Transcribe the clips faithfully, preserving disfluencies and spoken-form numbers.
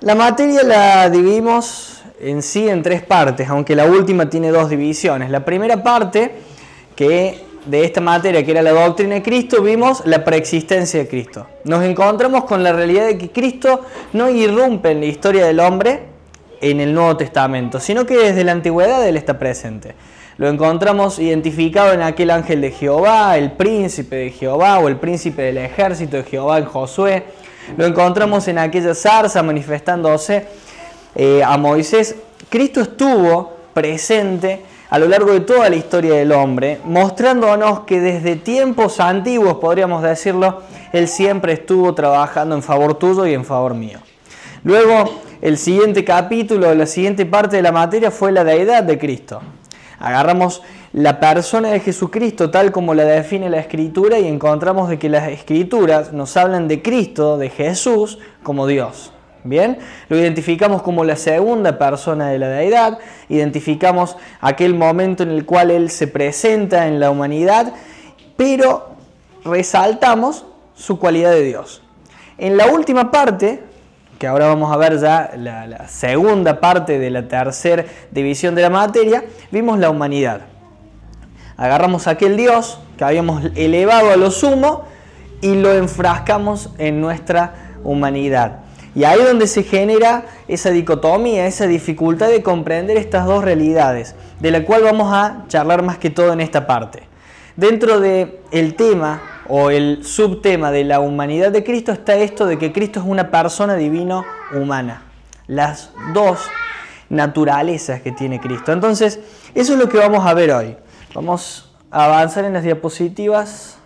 La materia la dividimos en sí en tres partes, aunque la última tiene dos divisiones. La primera parte, que de esta materia, que era la doctrina de Cristo, vimos la preexistencia de Cristo. Nos encontramos con la realidad de que Cristo no irrumpe en la historia del hombre en el Nuevo Testamento, sino que desde la antigüedad Él está presente. Lo encontramos identificado en aquel ángel de Jehová, el príncipe de Jehová o el príncipe del ejército de Jehová en Josué. Lo encontramos en aquella zarza manifestándose eh, a Moisés. Cristo estuvo presente a lo largo de toda la historia del hombre, mostrándonos que desde tiempos antiguos, podríamos decirlo, Él siempre estuvo trabajando en favor tuyo y en favor mío. Luego, el siguiente capítulo, la siguiente parte de la materia fue la deidad de Cristo. Agarramos la persona de Jesucristo tal como la define la Escritura y encontramos de que las Escrituras nos hablan de Cristo, de Jesús, como Dios. Bien, lo identificamos como la segunda persona de la deidad, identificamos aquel momento en el cual Él se presenta en la humanidad, pero resaltamos su cualidad de Dios. En la última parte, que ahora vamos a ver ya la, la segunda parte de la tercera división de la materia, vimos la humanidad. Agarramos a aquel Dios que habíamos elevado a lo sumo y lo enfrascamos en nuestra humanidad. Y ahí es donde se genera esa dicotomía, esa dificultad de comprender estas dos realidades, de la cual vamos a charlar más que todo en esta parte. Dentro del tema o el subtema de la humanidad de Cristo está esto de que Cristo es una persona divino-humana. Las dos naturalezas que tiene Cristo. Entonces, eso es lo que vamos a ver hoy. Vamos a avanzar en las diapositivas.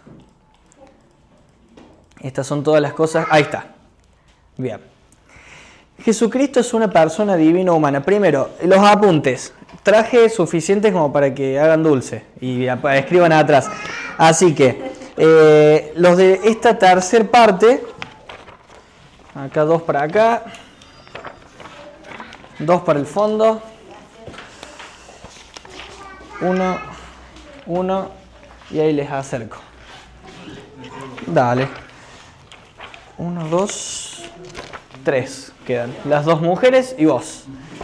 Estas son todas las cosas. Ahí está. Bien. Jesucristo es una persona divino-humana. Primero, los apuntes. Traje suficientes como para que hagan dulce y escriban atrás. Así que, eh, los de esta tercera parte, acá dos para acá, dos para el fondo, uno, uno, y ahí les acerco. Dale. Uno, dos, tres quedan. Las dos mujeres y vos.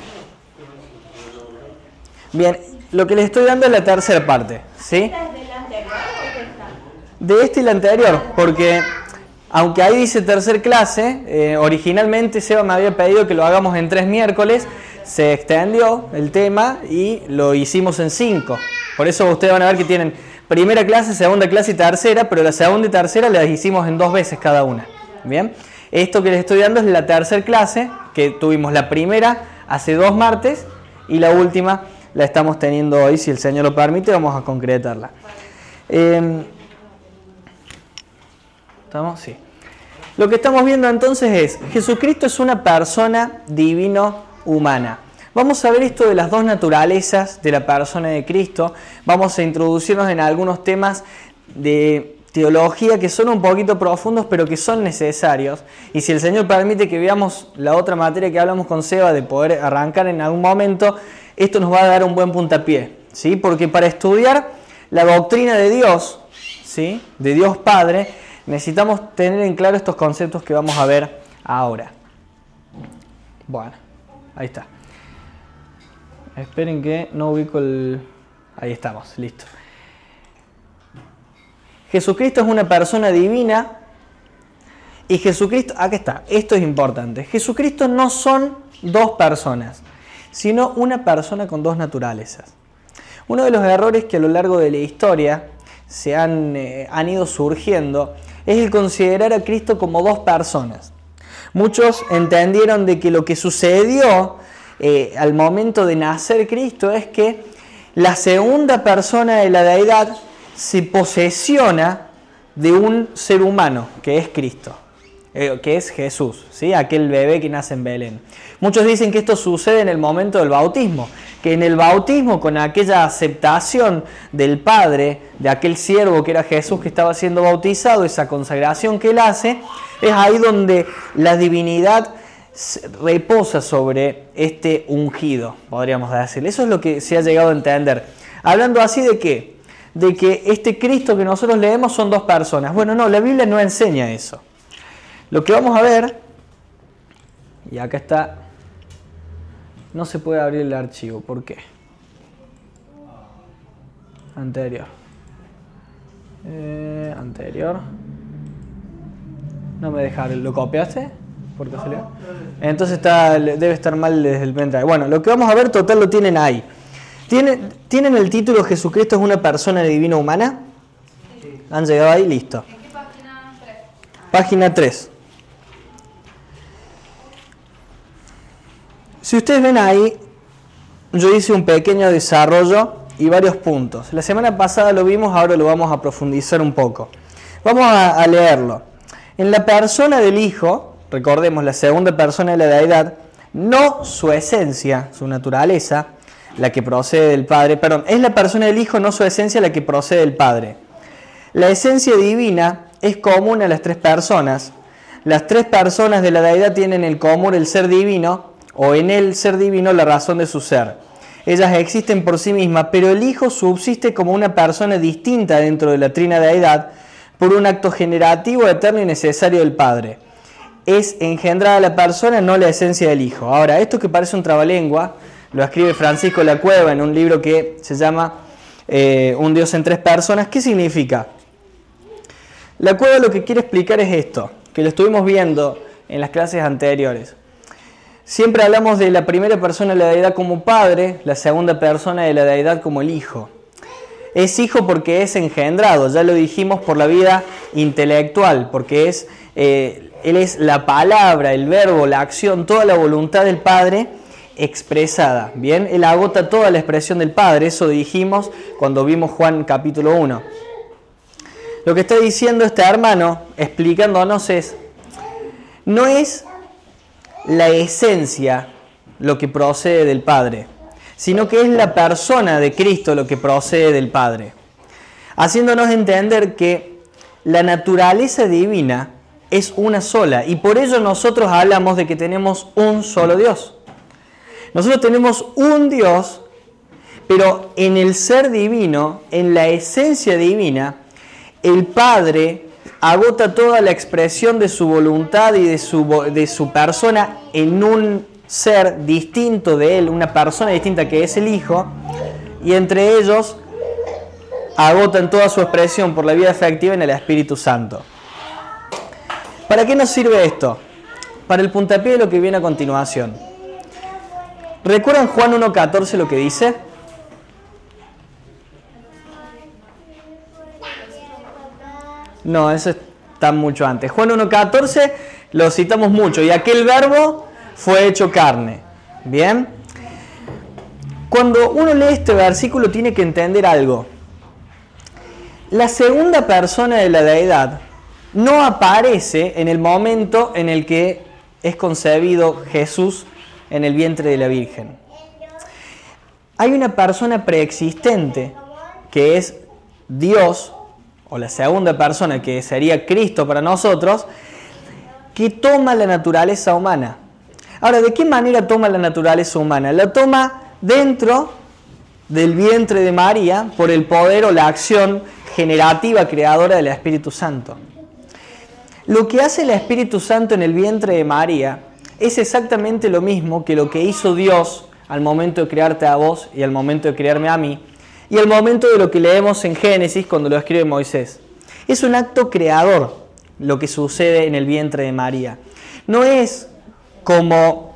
Bien, lo que les estoy dando es la tercera parte, ¿sí? ¿Esta es de la anterior o de esta? De este y la anterior, porque aunque ahí dice tercer clase, eh, originalmente Seba me había pedido que lo hagamos en tres miércoles, se extendió el tema y lo hicimos en cinco. Por eso ustedes van a ver que tienen primera clase, segunda clase y tercera, pero la segunda y tercera las hicimos en dos veces cada una. Bien, esto que les estoy dando es la tercera clase, que tuvimos la primera hace dos martes y la última la estamos teniendo hoy, si el Señor lo permite, vamos a concretarla. Eh, ¿Estamos? Sí. Lo que estamos viendo entonces es, Jesucristo es una persona divino-humana. Vamos a ver esto de las dos naturalezas de la persona de Cristo. Vamos a introducirnos en algunos temas de teología que son un poquito profundos, pero que son necesarios. Y si el Señor permite que veamos la otra materia que hablamos con Seba, de poder arrancar en algún momento, esto nos va a dar un buen puntapié, ¿sí? Porque para estudiar la doctrina de Dios, ¿sí? De Dios Padre, necesitamos tener en claro estos conceptos que vamos a ver ahora. Bueno, ahí está. Esperen que no ubico el... Ahí estamos, listo. Jesucristo es una persona divina y Jesucristo... Aquí está, esto es importante. Jesucristo no son dos personas, sino una persona con dos naturalezas. Uno de los errores que a lo largo de la historia se han, eh, han ido surgiendo es el considerar a Cristo como dos personas. Muchos entendieron de que lo que sucedió eh, al momento de nacer Cristo es que la segunda persona de la deidad se posesiona de un ser humano, que es Cristo, eh, que es Jesús, ¿sí? Aquel bebé que nace en Belén. Muchos dicen que esto sucede en el momento del bautismo, que en el bautismo, con aquella aceptación del Padre, de aquel siervo que era Jesús que estaba siendo bautizado, esa consagración que él hace, es ahí donde la divinidad reposa sobre este ungido, podríamos decir. Eso es lo que se ha llegado a entender. Hablando así de qué? De que este Cristo que nosotros leemos son dos personas. Bueno, no, la Biblia no enseña eso. Lo que vamos a ver, Y acá está. No se puede abrir el archivo. ¿Por qué? Anterior. Eh, anterior. No me deja. ¿Lo copiaste? ¿Por casualidad? Entonces está, debe estar mal desde el pendrive. Bueno, lo que vamos a ver, total, lo tienen ahí. ¿Tienen, ¿tienen el título Jesucristo es una persona divina humana? Sí. ¿Han llegado ahí? Listo. ¿En qué página? tres. Página tres. Si ustedes ven ahí, yo hice un pequeño desarrollo y varios puntos. La semana pasada lo vimos, ahora lo vamos a profundizar un poco. Vamos a, a leerlo. En la persona del Hijo, recordemos la segunda persona de la deidad, no su esencia, su naturaleza, la que procede del Padre, perdón, es la persona del Hijo, no su esencia, la que procede del Padre. La esencia divina es común a las tres personas. Las tres personas de la deidad tienen en común el ser divino, o en el ser divino la razón de su ser. Ellas existen por sí mismas, pero el Hijo subsiste como una persona distinta dentro de la trina deidad por un acto generativo, eterno y necesario del Padre. Es engendrada la persona, no la esencia del Hijo. Ahora, esto que parece un trabalengua, lo escribe Francisco La Cueva en un libro que se llama eh, Un Dios en tres personas. ¿Qué significa? La Cueva lo que quiere explicar es esto, que lo estuvimos viendo en las clases anteriores. Siempre hablamos de la primera persona de la deidad como Padre, la segunda persona de la deidad como el Hijo. Es Hijo porque es engendrado, ya lo dijimos, por la vida intelectual, porque es, eh, Él es la palabra, el verbo, la acción, toda la voluntad del Padre expresada. Bien, Él agota toda la expresión del Padre, eso dijimos cuando vimos Juan capítulo uno. Lo que está diciendo este hermano, explicándonos es, no es la esencia lo que procede del Padre, sino que es la persona de Cristo lo que procede del Padre, haciéndonos entender que la naturaleza divina es una sola, y por ello nosotros hablamos de que tenemos un solo Dios. Nosotros tenemos un Dios, pero en el ser divino, en la esencia divina, el Padre agota toda la expresión de su voluntad y de su, de su persona en un ser distinto de Él, una persona distinta que es el Hijo, y entre ellos agotan toda su expresión por la vida afectiva en el Espíritu Santo. ¿Para qué nos sirve esto? Para el puntapié de lo que viene a continuación. ¿Recuerdan Juan uno catorce lo que dice? No, eso está mucho antes. Juan uno catorce lo citamos mucho. Y aquel verbo fue hecho carne. ¿Bien? Cuando uno lee este versículo tiene que entender algo. La segunda persona de la deidad no aparece en el momento en el que es concebido Jesús en el vientre de la Virgen. Hay una persona preexistente que es Dios, o la segunda persona que sería Cristo para nosotros, que toma la naturaleza humana. Ahora, ¿de qué manera toma la naturaleza humana? La toma dentro del vientre de María por el poder o la acción generativa, creadora del Espíritu Santo. Lo que hace el Espíritu Santo en el vientre de María es exactamente lo mismo que lo que hizo Dios al momento de crearte a vos y al momento de crearme a mí, y al momento de lo que leemos en Génesis cuando lo escribe Moisés. Es un acto creador lo que sucede en el vientre de María. No es como...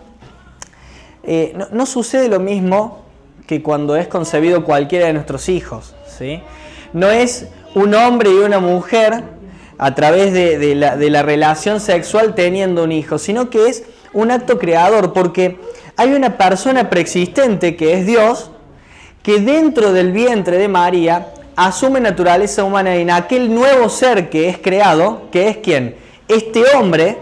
Eh, no, no sucede lo mismo que cuando es concebido cualquiera de nuestros hijos, ¿sí? No es un hombre y una mujer a través de, de, la, de la relación sexual teniendo un hijo, sino que es un acto creador, porque hay una persona preexistente que es Dios, que dentro del vientre de María asume naturaleza humana en aquel nuevo ser que es creado, que es ¿quién? Este hombre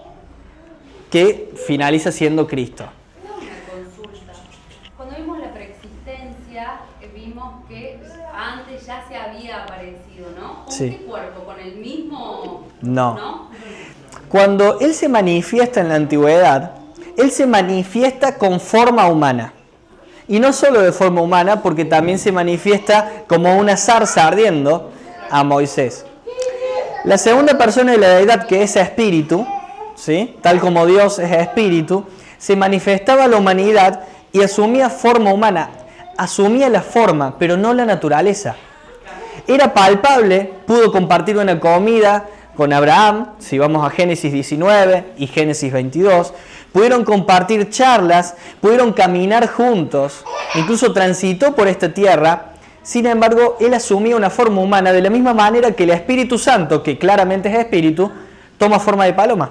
que finaliza siendo Cristo. Una consulta. Cuando vimos la preexistencia, vimos que antes ya se había aparecido, ¿no? ¿Con Sí. qué cuerpo? ¿Con el mismo? No. ¿No? Cuando Él se manifiesta en la antigüedad, Él se manifiesta con forma humana. Y no solo de forma humana, porque también se manifiesta como una zarza ardiendo a Moisés. La segunda persona de la deidad, que es Espíritu, ¿sí?, tal como Dios es espíritu, se manifestaba a la humanidad y asumía forma humana, asumía la forma, pero no la naturaleza. Era palpable, pudo compartir una comida con Abraham, si vamos a Génesis diecinueve y Génesis veintidós, pudieron compartir charlas, pudieron caminar juntos, incluso transitó por esta tierra. Sin embargo, él asumía una forma humana de la misma manera que el Espíritu Santo, que claramente es espíritu, toma forma de paloma.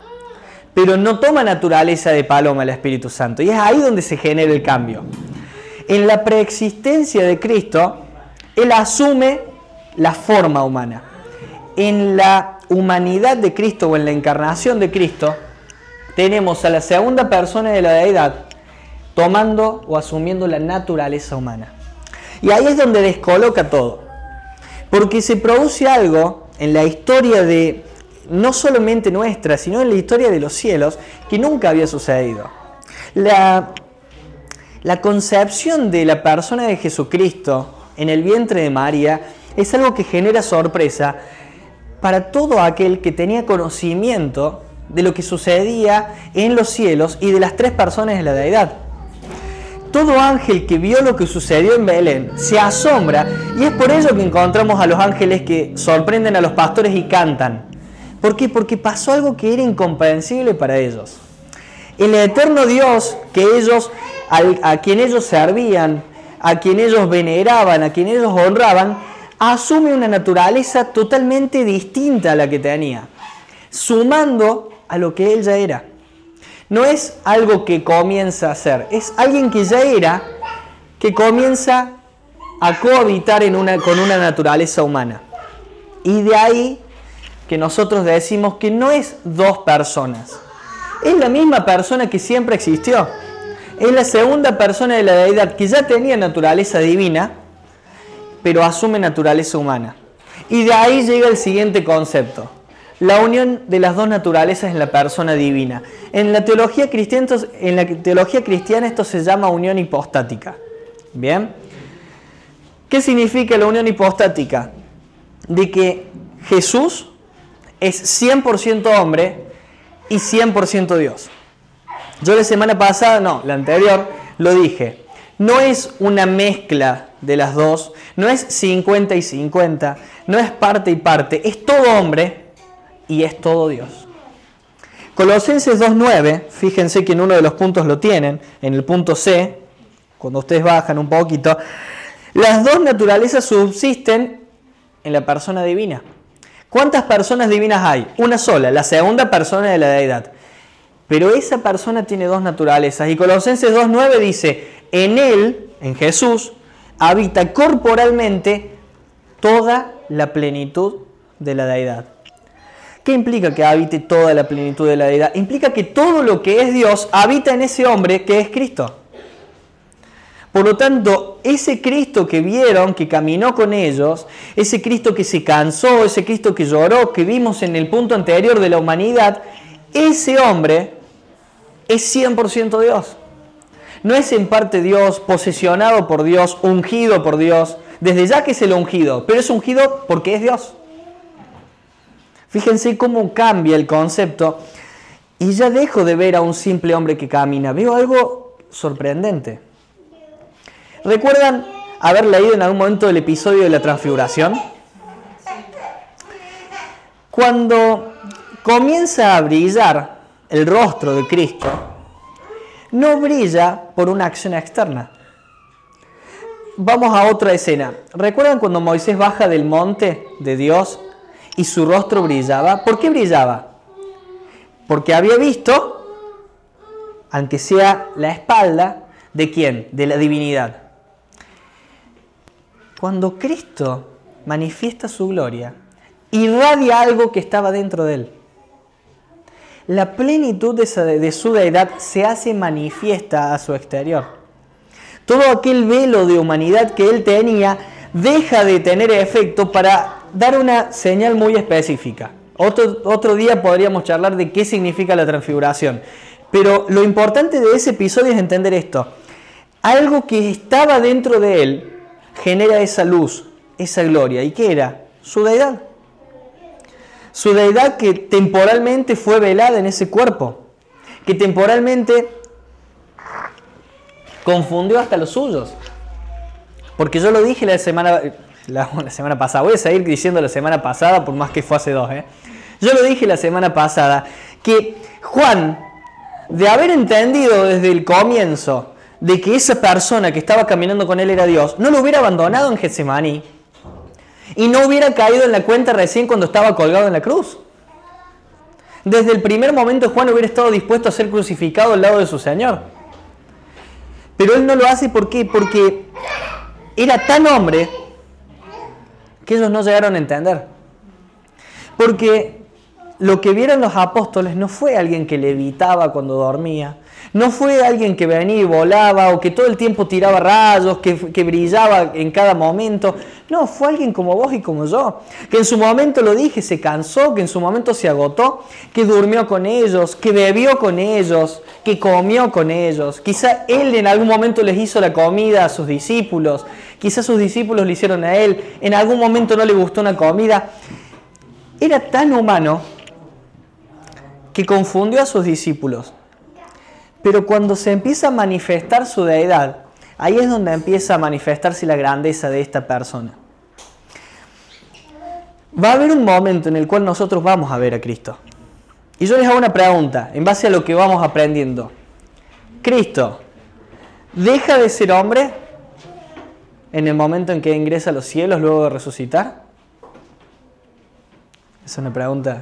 Pero no toma naturaleza de paloma el Espíritu Santo. Y es ahí donde se genera el cambio. En la preexistencia de Cristo, Él asume la forma humana. En la humanidad de Cristo o en la encarnación de Cristo, tenemos a la segunda persona de la deidad tomando o asumiendo la naturaleza humana. Y ahí es donde descoloca todo. Porque se produce algo en la historia de, no solamente nuestra, sino en la historia de los cielos, que nunca había sucedido. La, la concepción de la persona de Jesucristo en el vientre de María es algo que genera sorpresa para todo aquel que tenía conocimiento de lo que sucedía en los cielos y de las tres personas de la deidad. Todo ángel que vio lo que sucedió en Belén se asombra, y es por ello que encontramos a los ángeles que sorprenden a los pastores y cantan. ¿Por qué? Porque pasó algo que era incomprensible para ellos. El eterno Dios que ellos, a, a quien ellos servían, a quien ellos veneraban, a quien ellos honraban, asume una naturaleza totalmente distinta a la que tenía, sumando a lo que él ya era. No es algo que comienza a ser, es alguien que ya era, que comienza a cohabitar en una, con una naturaleza humana. Y de ahí que nosotros decimos que no es dos personas, es la misma persona que siempre existió. Es la segunda persona de la deidad que ya tenía naturaleza divina, pero asume naturaleza humana. Y de ahí llega el siguiente concepto: la unión de las dos naturalezas en la persona divina. En la teología cristiana, en la teología cristiana esto se llama unión hipostática. ¿Bien? ¿Qué significa la unión hipostática? De que Jesús es cien por ciento hombre y cien por ciento Dios. Yo la semana pasada, no, la anterior, lo dije. No es una mezcla de las dos, no es cincuenta y cincuenta, no es parte y parte, es todo hombre y es todo Dios. Colosenses dos nueve, fíjense que en uno de los puntos lo tienen, en el punto C, cuando ustedes bajan un poquito, las dos naturalezas subsisten en la persona divina. ¿Cuántas personas divinas hay? Una sola, la segunda persona de la deidad. Pero esa persona tiene dos naturalezas. Y Colosenses dos nueve dice: en Él, en Jesús, habita corporalmente toda la plenitud de la deidad. ¿Qué implica que habite toda la plenitud de la deidad? Implica que todo lo que es Dios habita en ese hombre que es Cristo. Por lo tanto, ese Cristo que vieron, que caminó con ellos, ese Cristo que se cansó, ese Cristo que lloró, que vimos en el punto anterior de la humanidad, ese hombre es cien por ciento Dios. No es en parte Dios, posesionado por Dios, ungido por Dios, desde ya que es el ungido, pero es ungido porque es Dios. Fíjense cómo cambia el concepto y ya dejo de ver a un simple hombre que camina. Veo algo sorprendente. ¿Recuerdan haber leído en algún momento el episodio de la transfiguración? Cuando comienza a brillar el rostro de Cristo, no brilla por una acción externa. Vamos a otra escena. ¿Recuerdan cuando Moisés baja del monte de Dios y su rostro brillaba? ¿Por qué brillaba? Porque había visto, aunque sea la espalda, ¿de quién? De la divinidad. Cuando Cristo manifiesta su gloria, irradia algo que estaba dentro de él. La plenitud de, esa, de su deidad se hace manifiesta a su exterior. Todo aquel velo de humanidad que él tenía deja de tener efecto para dar una señal muy específica. Otro, otro día podríamos charlar de qué significa la transfiguración. Pero lo importante de ese episodio es entender esto. Algo que estaba dentro de él genera esa luz, esa gloria. ¿Y qué era? Su deidad. Su deidad que temporalmente fue velada en ese cuerpo, que temporalmente confundió hasta los suyos. Porque yo lo dije la semana, la, la semana pasada, voy a seguir diciendo la semana pasada por más que fue hace dos, ¿eh? Yo lo dije la semana pasada, que Juan, de haber entendido desde el comienzo de que esa persona que estaba caminando con él era Dios, no lo hubiera abandonado en Getsemaní y no hubiera caído en la cuenta recién cuando estaba colgado en la cruz. Desde el primer momento Juan hubiera estado dispuesto a ser crucificado al lado de su Señor. Pero él no lo hace, ¿por qué? Porque era tan hombre que ellos no llegaron a entender. Porque lo que vieron los apóstoles no fue alguien que levitaba cuando dormía, no fue alguien que venía y volaba o que todo el tiempo tiraba rayos, que, que brillaba en cada momento. No, fue alguien como vos y como yo, que en su momento, lo dije, se cansó, que en su momento se agotó, que durmió con ellos, que bebió con ellos, que comió con ellos. Quizá él en algún momento les hizo la comida a sus discípulos, quizá sus discípulos le hicieron a él, en algún momento no le gustó una comida. Era tan humano que confundió a sus discípulos. Pero cuando se empieza a manifestar su deidad, ahí es donde empieza a manifestarse la grandeza de esta persona. Va a haber un momento en el cual nosotros vamos a ver a Cristo. Y yo les hago una pregunta, en base a lo que vamos aprendiendo. ¿Cristo deja de ser hombre en el momento en que ingresa a los cielos luego de resucitar? Es una pregunta.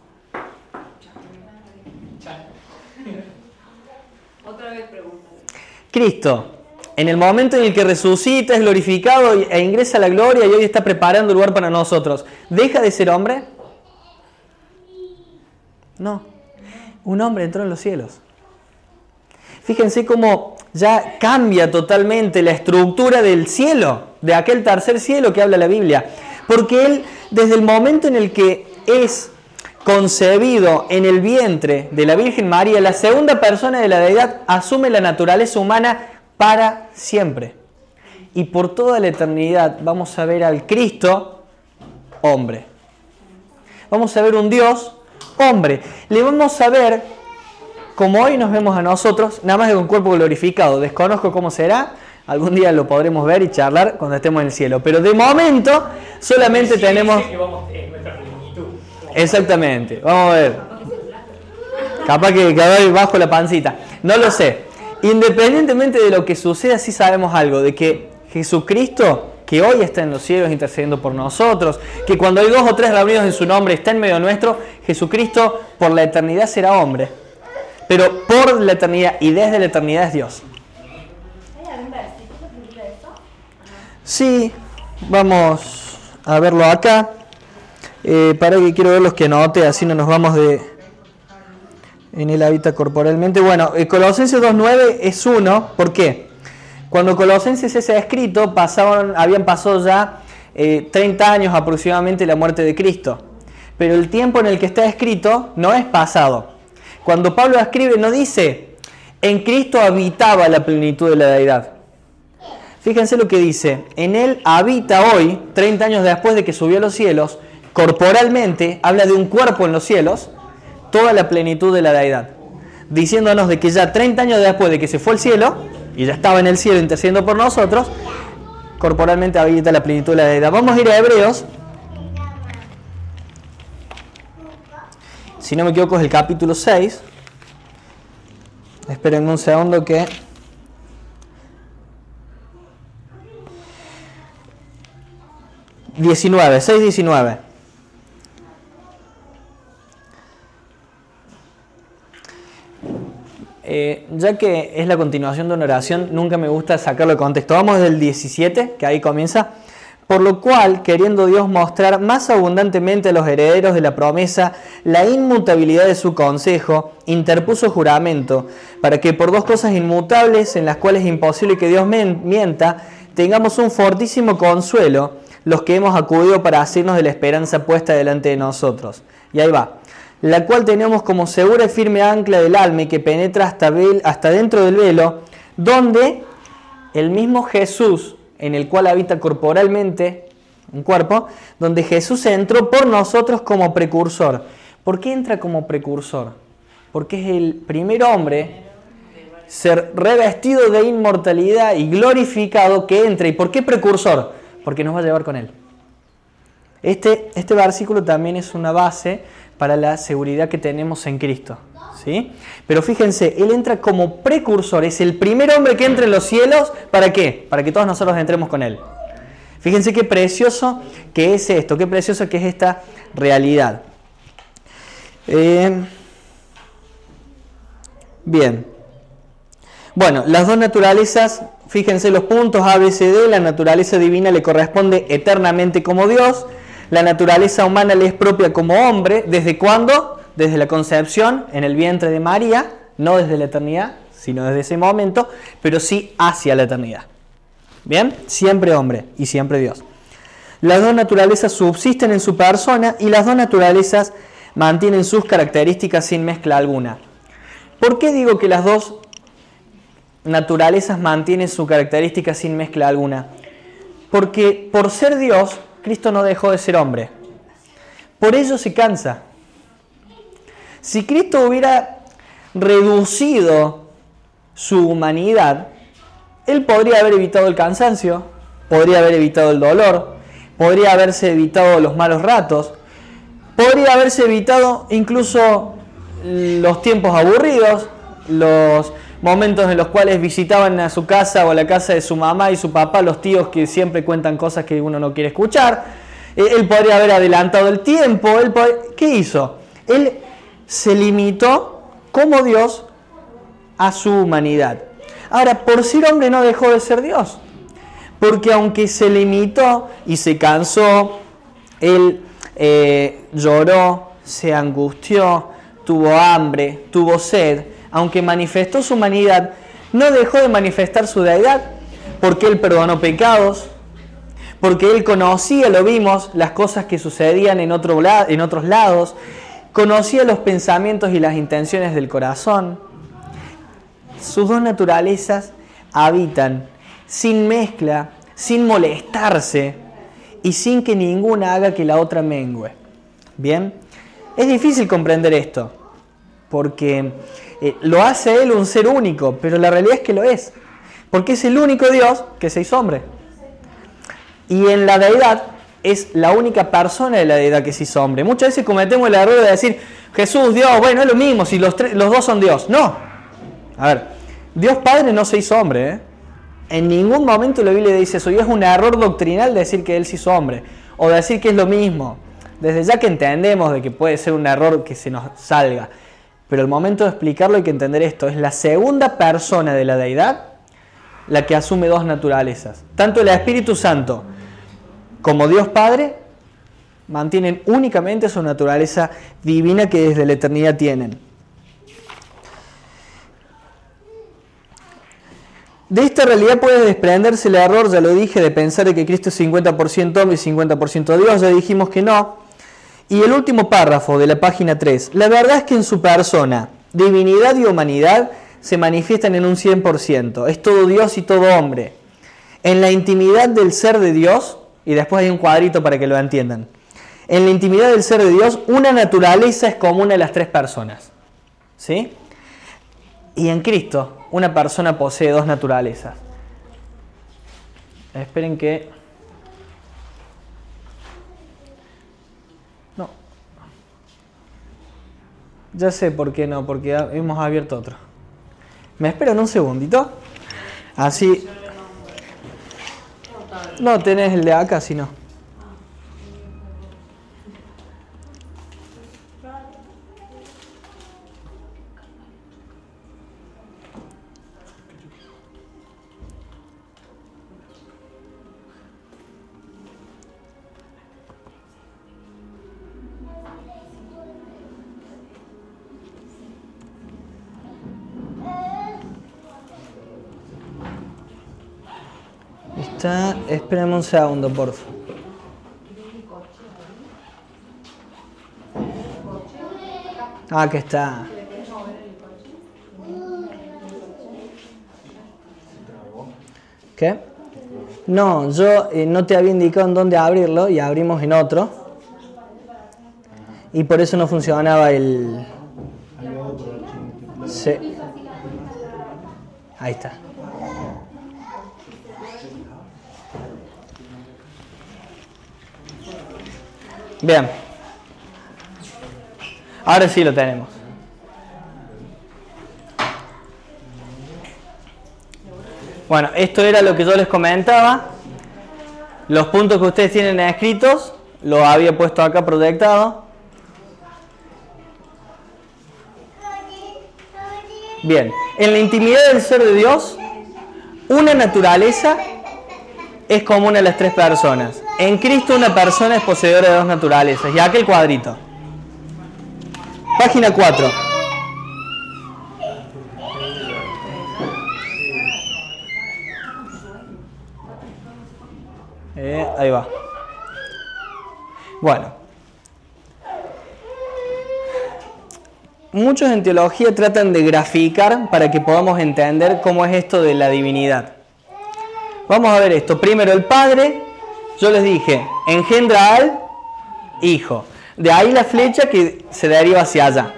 Cristo, en el momento en el que resucita, es glorificado e ingresa a la gloria y hoy está preparando el lugar para nosotros, ¿deja de ser hombre? No. Un hombre entró en los cielos. Fíjense cómo ya cambia totalmente la estructura del cielo, de aquel tercer cielo que habla la Biblia. Porque Él, desde el momento en el que es concebido en el vientre de la Virgen María, la segunda persona de la deidad asume la naturaleza humana para siempre. Y por toda la eternidad vamos a ver al Cristo hombre. Vamos a ver un Dios hombre. Le vamos a ver como hoy nos vemos a nosotros, nada más que con cuerpo glorificado. Desconozco cómo será. Algún día lo podremos ver y charlar cuando estemos en el cielo. Pero de momento solamente tenemos... Exactamente, vamos a ver. Capaz que quedó bajo la pancita. No lo sé. Independientemente de lo que suceda, sí sabemos algo. De que Jesucristo, que hoy está en los cielos intercediendo por nosotros, que cuando hay dos o tres reunidos en su nombre está en medio nuestro, Jesucristo por la eternidad será hombre. Pero por la eternidad y desde la eternidad es Dios. ¿Hay algún versículo que diga eso? Sí, vamos a verlo acá. Eh, para que quiero ver los que anote, así no nos vamos de... En él habita corporalmente. Bueno, eh, Colosenses dos nueve es uno. ¿Por qué? Cuando Colosenses es escrito, pasaban, habían pasado ya eh, treinta años aproximadamente de la muerte de Cristo. Pero el tiempo en el que está escrito no es pasado. Cuando Pablo escribe no dice, en Cristo habitaba la plenitud de la deidad. Fíjense lo que dice, en él habita hoy, treinta años después de que subió a los cielos, corporalmente, habla de un cuerpo en los cielos, toda la plenitud de la deidad. Diciéndonos de que ya treinta años después de que se fue al cielo, y ya estaba en el cielo intercediendo por nosotros, corporalmente habita la plenitud de la deidad. Vamos a ir a Hebreos. Si no me equivoco es el capítulo seis. Esperen un segundo que... diecinueve, seis diecinueve. Eh, ya que es la continuación de una oración, nunca me gusta sacarlo de contexto. Vamos desde el diecisiete, que ahí comienza. Por lo cual, queriendo Dios mostrar más abundantemente a los herederos de la promesa la inmutabilidad de su consejo, interpuso juramento, para que por dos cosas inmutables, en las cuales es imposible que Dios mienta, tengamos un fortísimo consuelo, los que hemos acudido para hacernos de la esperanza puesta delante de nosotros. Y ahí va. La cual tenemos como segura y firme ancla del alma y que penetra hasta, vel, hasta dentro del velo, donde el mismo Jesús, en el cual habita corporalmente, un cuerpo, donde Jesús entró por nosotros como precursor. ¿Por qué entra como precursor? Porque es el primer hombre ser revestido de inmortalidad y glorificado que entra. ¿Y por qué precursor? Porque nos va a llevar con él. Este, este versículo también es una base para la seguridad que tenemos en Cristo, ¿sí? Pero fíjense, Él entra como precursor, es el primer hombre que entra en los cielos. ¿Para qué? Para que todos nosotros entremos con Él. Fíjense qué precioso que es esto, qué precioso que es esta realidad. Eh, bien. Bueno, las dos naturalezas, fíjense los puntos A, B, C, D. La naturaleza divina le corresponde eternamente como Dios. La naturaleza humana le es propia como hombre. ¿Desde cuándo? Desde la concepción en el vientre de María, no desde la eternidad, sino desde ese momento, pero sí hacia la eternidad. ¿Bien? Siempre hombre y siempre Dios. Las dos naturalezas subsisten en su persona y las dos naturalezas mantienen sus características sin mezcla alguna. ¿Por qué digo que las dos naturalezas mantienen su característica sin mezcla alguna? Porque por ser Dios, Cristo no dejó de ser hombre. Por ello se cansa. Si Cristo hubiera reducido su humanidad, Él podría haber evitado el cansancio, podría haber evitado el dolor, podría haberse evitado los malos ratos, podría haberse evitado incluso los tiempos aburridos, los momentos en los cuales visitaban a su casa o a la casa de su mamá y su papá, los tíos que siempre cuentan cosas que uno no quiere escuchar. Él podría haber adelantado el tiempo. Él podría... ¿Qué hizo? Él se limitó como Dios a su humanidad. Ahora, por ser hombre no dejó de ser Dios. Porque aunque se limitó y se cansó, Él eh, lloró, se angustió, tuvo hambre, tuvo sed. Aunque manifestó su humanidad, no dejó de manifestar su deidad, porque Él perdonó pecados, porque Él conocía, lo vimos, las cosas que sucedían en, otro la- en otros lados, conocía los pensamientos y las intenciones del corazón. Sus dos naturalezas habitan sin mezcla, sin molestarse y sin que ninguna haga que la otra mengüe. ¿Bien? Es difícil comprender esto, porque eh, lo hace Él un ser único, pero la realidad es que lo es, porque es el único Dios que se hizo hombre. Y en la deidad es la única persona de la deidad que se hizo hombre. Muchas veces cometemos el error de decir, Jesús, Dios, bueno, es lo mismo, si los, tres, los dos son Dios. No. A ver, Dios Padre no se hizo hombre, ¿eh? En ningún momento la Biblia dice eso, y es un error doctrinal decir que Él se hizo hombre, o decir que es lo mismo. Desde ya que entendemos de que puede ser un error que se nos salga, pero al momento de explicarlo hay que entender esto, es la segunda persona de la deidad la que asume dos naturalezas. Tanto el Espíritu Santo como Dios Padre mantienen únicamente su naturaleza divina que desde la eternidad tienen. De esta realidad puede desprenderse el error, ya lo dije, de pensar de que Cristo es cincuenta por ciento hombre y cincuenta por ciento Dios, ya dijimos que no. Y el último párrafo de la página tres, la verdad es que en su persona, divinidad y humanidad se manifiestan en un cien por ciento, es todo Dios y todo hombre. En la intimidad del ser de Dios, y después hay un cuadrito para que lo entiendan, en la intimidad del ser de Dios, una naturaleza es común a las tres personas, ¿sí? Y en Cristo, una persona posee dos naturalezas. Esperen que... No. Ya sé por qué no, porque hemos abierto otro. ¿Me esperan un segundito? Así... No, tenés el de acá, si no. Está, espérame un segundo, por favor. Ah, que está. ¿Qué? No, yo eh, no te había indicado en dónde abrirlo y abrimos en otro. Y por eso no funcionaba el... Sí. Ahí está. Bien. Ahora sí lo tenemos. Bueno, esto era lo que yo les comentaba. Los puntos que ustedes tienen escritos, los había puesto acá proyectado. Bien, en la intimidad del ser de Dios, una naturaleza es común a las tres personas. En Cristo una persona es poseedora de dos naturalezas. Y acá el cuadrito. Página cuatro. Eh, ahí va. Bueno. Muchos en teología tratan de graficar para que podamos entender cómo es esto de la divinidad. Vamos a ver esto. Primero, el Padre, yo les dije, engendra al Hijo. De ahí la flecha que se deriva hacia allá.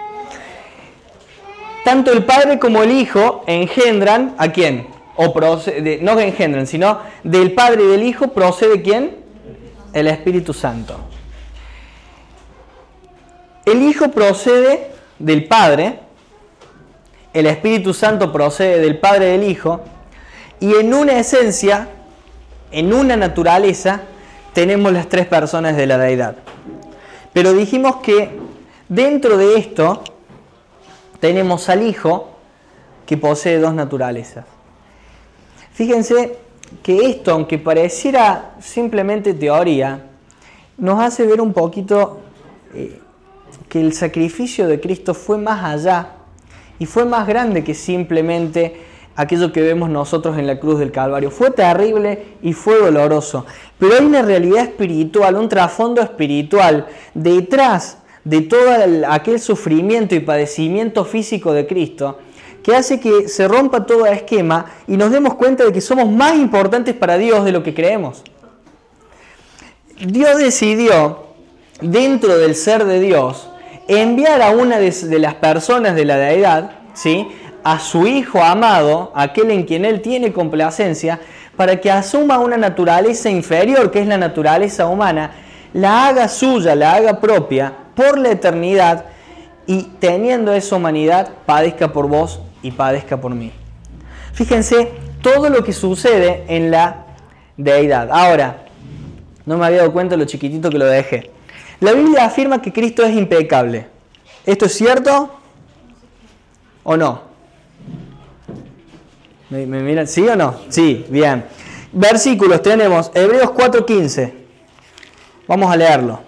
Tanto el Padre como el Hijo engendran ¿a quién? O procede, no engendran, sino del Padre y del Hijo procede ¿quién? El Espíritu Santo. El Hijo procede del Padre, el Espíritu Santo procede del Padre y del Hijo, y en una esencia, en una naturaleza, tenemos las tres personas de la deidad. Pero dijimos que dentro de esto tenemos al Hijo que posee dos naturalezas. Fíjense que esto, aunque pareciera simplemente teoría, nos hace ver un poquito eh, que el sacrificio de Cristo fue más allá y fue más grande que simplemente aquello que vemos nosotros en la cruz del Calvario. Fue terrible y fue doloroso, pero hay una realidad espiritual, un trasfondo espiritual detrás de todo el, aquel sufrimiento y padecimiento físico de Cristo, que hace que se rompa todo esquema y nos demos cuenta de que somos más importantes para Dios de lo que creemos. Dios decidió, dentro del ser de Dios, enviar a una de, de las personas de la deidad, ¿sí?, a su Hijo amado, aquel en quien Él tiene complacencia, para que asuma una naturaleza inferior, que es la naturaleza humana, la haga suya, la haga propia, por la eternidad, y teniendo esa humanidad, padezca por vos y padezca por mí. Fíjense todo lo que sucede en la deidad. Ahora, no me había dado cuenta de lo chiquitito que lo dejé. La Biblia afirma que Cristo es impecable. ¿Esto es cierto o no? ¿Me, me miran? ¿Sí o no? Sí, bien. Versículos tenemos Hebreos cuatro quince. Vamos a leerlo.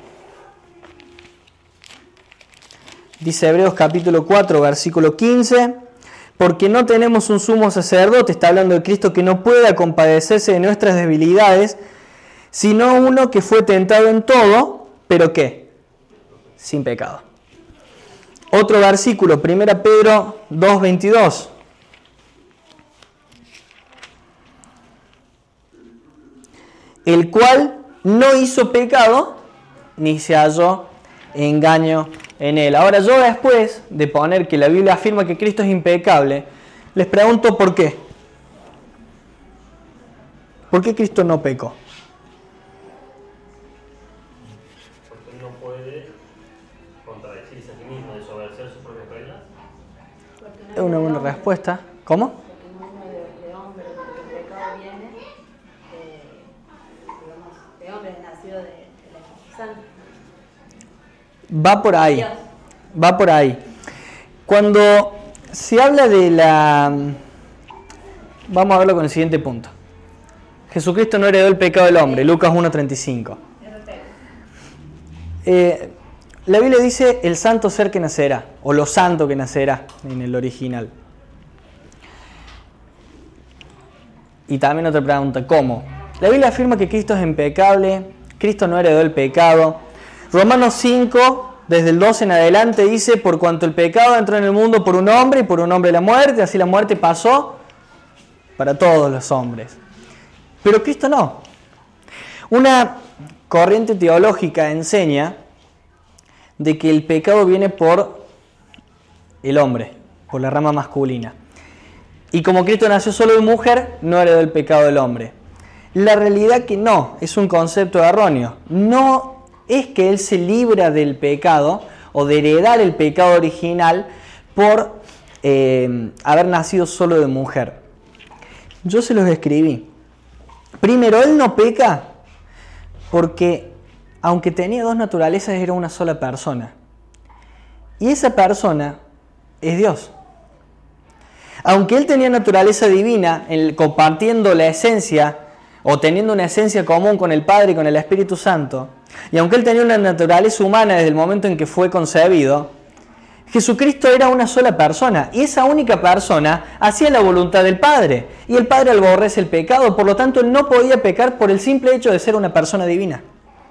Dice Hebreos capítulo cuatro, versículo quince. Porque no tenemos un sumo sacerdote, está hablando de Cristo, que no pueda compadecerse de nuestras debilidades, sino uno que fue tentado en todo, ¿pero qué? Sin pecado. Otro versículo, primera Pedro dos veintidós. El cual no hizo pecado, ni se halló engaño en él. Ahora yo, después de poner que la Biblia afirma que Cristo es impecable, les pregunto ¿por qué? ¿Por qué Cristo no pecó? Es una buena respuesta. ¿Cómo? Porque no es de, de hombre, porque el pecado viene de, digamos, de hombre, es nacido de, de la Espíritu Santo. Va por ahí. Dios. Va por ahí. Cuando se habla de la... Vamos a verlo con el siguiente punto. Jesucristo no heredó el pecado del hombre. Lucas uno treinta y cinco. Eh... La Biblia dice el santo ser que nacerá, o lo santo que nacerá en el original. Y también otra pregunta, ¿cómo? La Biblia afirma que Cristo es impecable, Cristo no heredó el pecado. Romanos cinco, desde el doce en adelante, dice, por cuanto el pecado entró en el mundo por un hombre y por un hombre la muerte, así la muerte pasó para todos los hombres. Pero Cristo no. Una corriente teológica enseña de que el pecado viene por el hombre, por la rama masculina. Y como Cristo nació solo de mujer, no heredó el pecado del hombre. La realidad que no, es un concepto erróneo. No es que Él se libra del pecado o de heredar el pecado original por eh, haber nacido solo de mujer. Yo se los escribí. Primero, Él no peca porque, aunque tenía dos naturalezas, era una sola persona. Y esa persona es Dios. Aunque Él tenía naturaleza divina, el, compartiendo la esencia o teniendo una esencia común con el Padre y con el Espíritu Santo, y aunque Él tenía una naturaleza humana desde el momento en que fue concebido, Jesucristo era una sola persona, y esa única persona hacía la voluntad del Padre, y el Padre aborrece el pecado, por lo tanto Él no podía pecar por el simple hecho de ser una persona divina.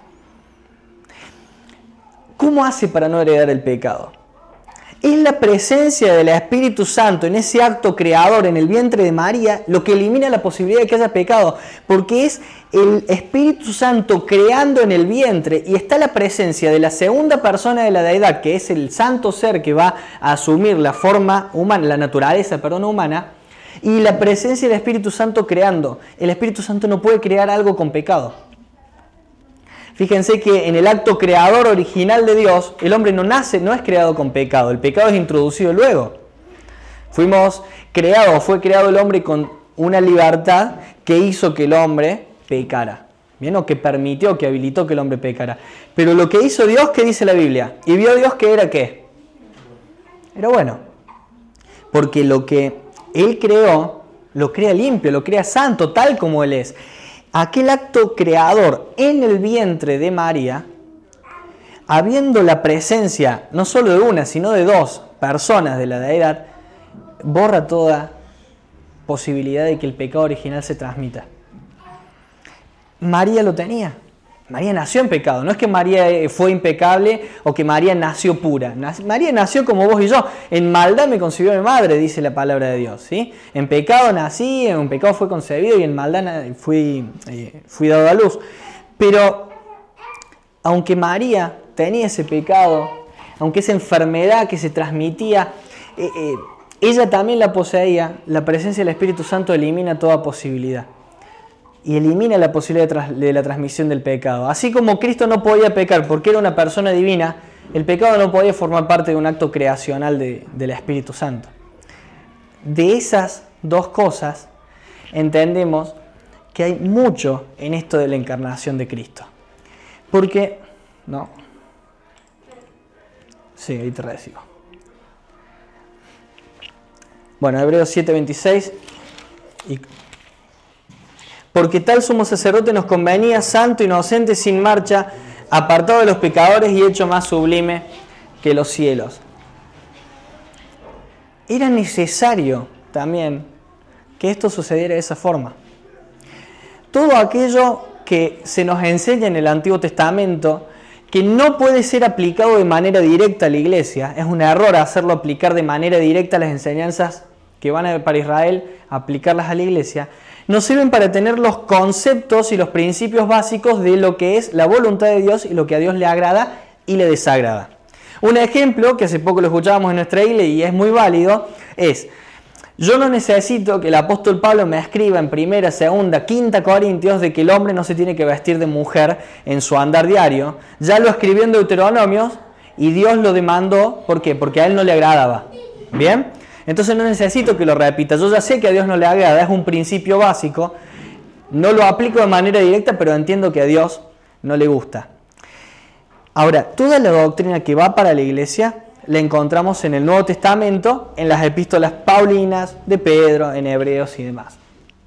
¿Cómo hace para no heredar el pecado? Es la presencia del Espíritu Santo en ese acto creador en el vientre de María lo que elimina la posibilidad de que haya pecado, porque es el Espíritu Santo creando en el vientre y está la presencia de la segunda persona de la deidad, que es el santo ser que va a asumir la forma humana, la naturaleza, perdón, humana, y la presencia del Espíritu Santo creando. El Espíritu Santo no puede crear algo con pecado. Fíjense que en el acto creador original de Dios, el hombre no nace, no es creado con pecado. El pecado es introducido luego. Fuimos creados, fue creado el hombre con una libertad que hizo que el hombre pecara. ¿Bien? O que permitió, que habilitó que el hombre pecara. Pero lo que hizo Dios, ¿qué dice la Biblia? Y vio Dios que era ¿qué? Era bueno. Porque lo que Él creó, lo crea limpio, lo crea santo, tal como Él es. Aquel acto creador en el vientre de María, habiendo la presencia no solo de una, sino de dos personas de la deidad, borra toda posibilidad de que el pecado original se transmita. María lo tenía. María nació en pecado. No es que María fue impecable o que María nació pura. María nació como vos y yo. En maldad me concibió mi madre, dice la palabra de Dios, ¿sí? En pecado nací, en pecado fue concebido y en maldad fui, eh, fui dado a luz. Pero aunque María tenía ese pecado, aunque esa enfermedad que se transmitía, eh, eh, ella también la poseía, la presencia del Espíritu Santo elimina toda posibilidad. Y elimina la posibilidad de la transmisión del pecado. Así como Cristo no podía pecar porque era una persona divina, el pecado no podía formar parte de un acto creacional de, del Espíritu Santo. De esas dos cosas entendemos que hay mucho en esto de la encarnación de Cristo. Porque, no, sí, ahí te recibo. Bueno, Hebreos siete veintiséis y... Porque tal sumo sacerdote nos convenía, santo, inocente, sin marcha, apartado de los pecadores y hecho más sublime que los cielos. Era necesario también que esto sucediera de esa forma. Todo aquello que se nos enseña en el Antiguo Testamento, que no puede ser aplicado de manera directa a la iglesia, es un error hacerlo aplicar de manera directa a las enseñanzas que van para Israel, aplicarlas a la iglesia, nos sirven para tener los conceptos y los principios básicos de lo que es la voluntad de Dios y lo que a Dios le agrada y le desagrada. Un ejemplo, que hace poco lo escuchábamos en nuestra iglesia y es muy válido, es: yo no necesito que el apóstol Pablo me escriba en primera, segunda, quinta Corintios de que el hombre no se tiene que vestir de mujer en su andar diario. Ya lo escribió en Deuteronomios y Dios lo demandó. ¿Por qué? Porque a él no le agradaba. ¿Bien? Entonces no necesito que lo repita. Yo ya sé que a Dios no le agrada, es un principio básico. No lo aplico de manera directa, pero entiendo que a Dios no le gusta. Ahora, toda la doctrina que va para la iglesia la encontramos en el Nuevo Testamento, en las epístolas paulinas de Pedro, en Hebreos y demás.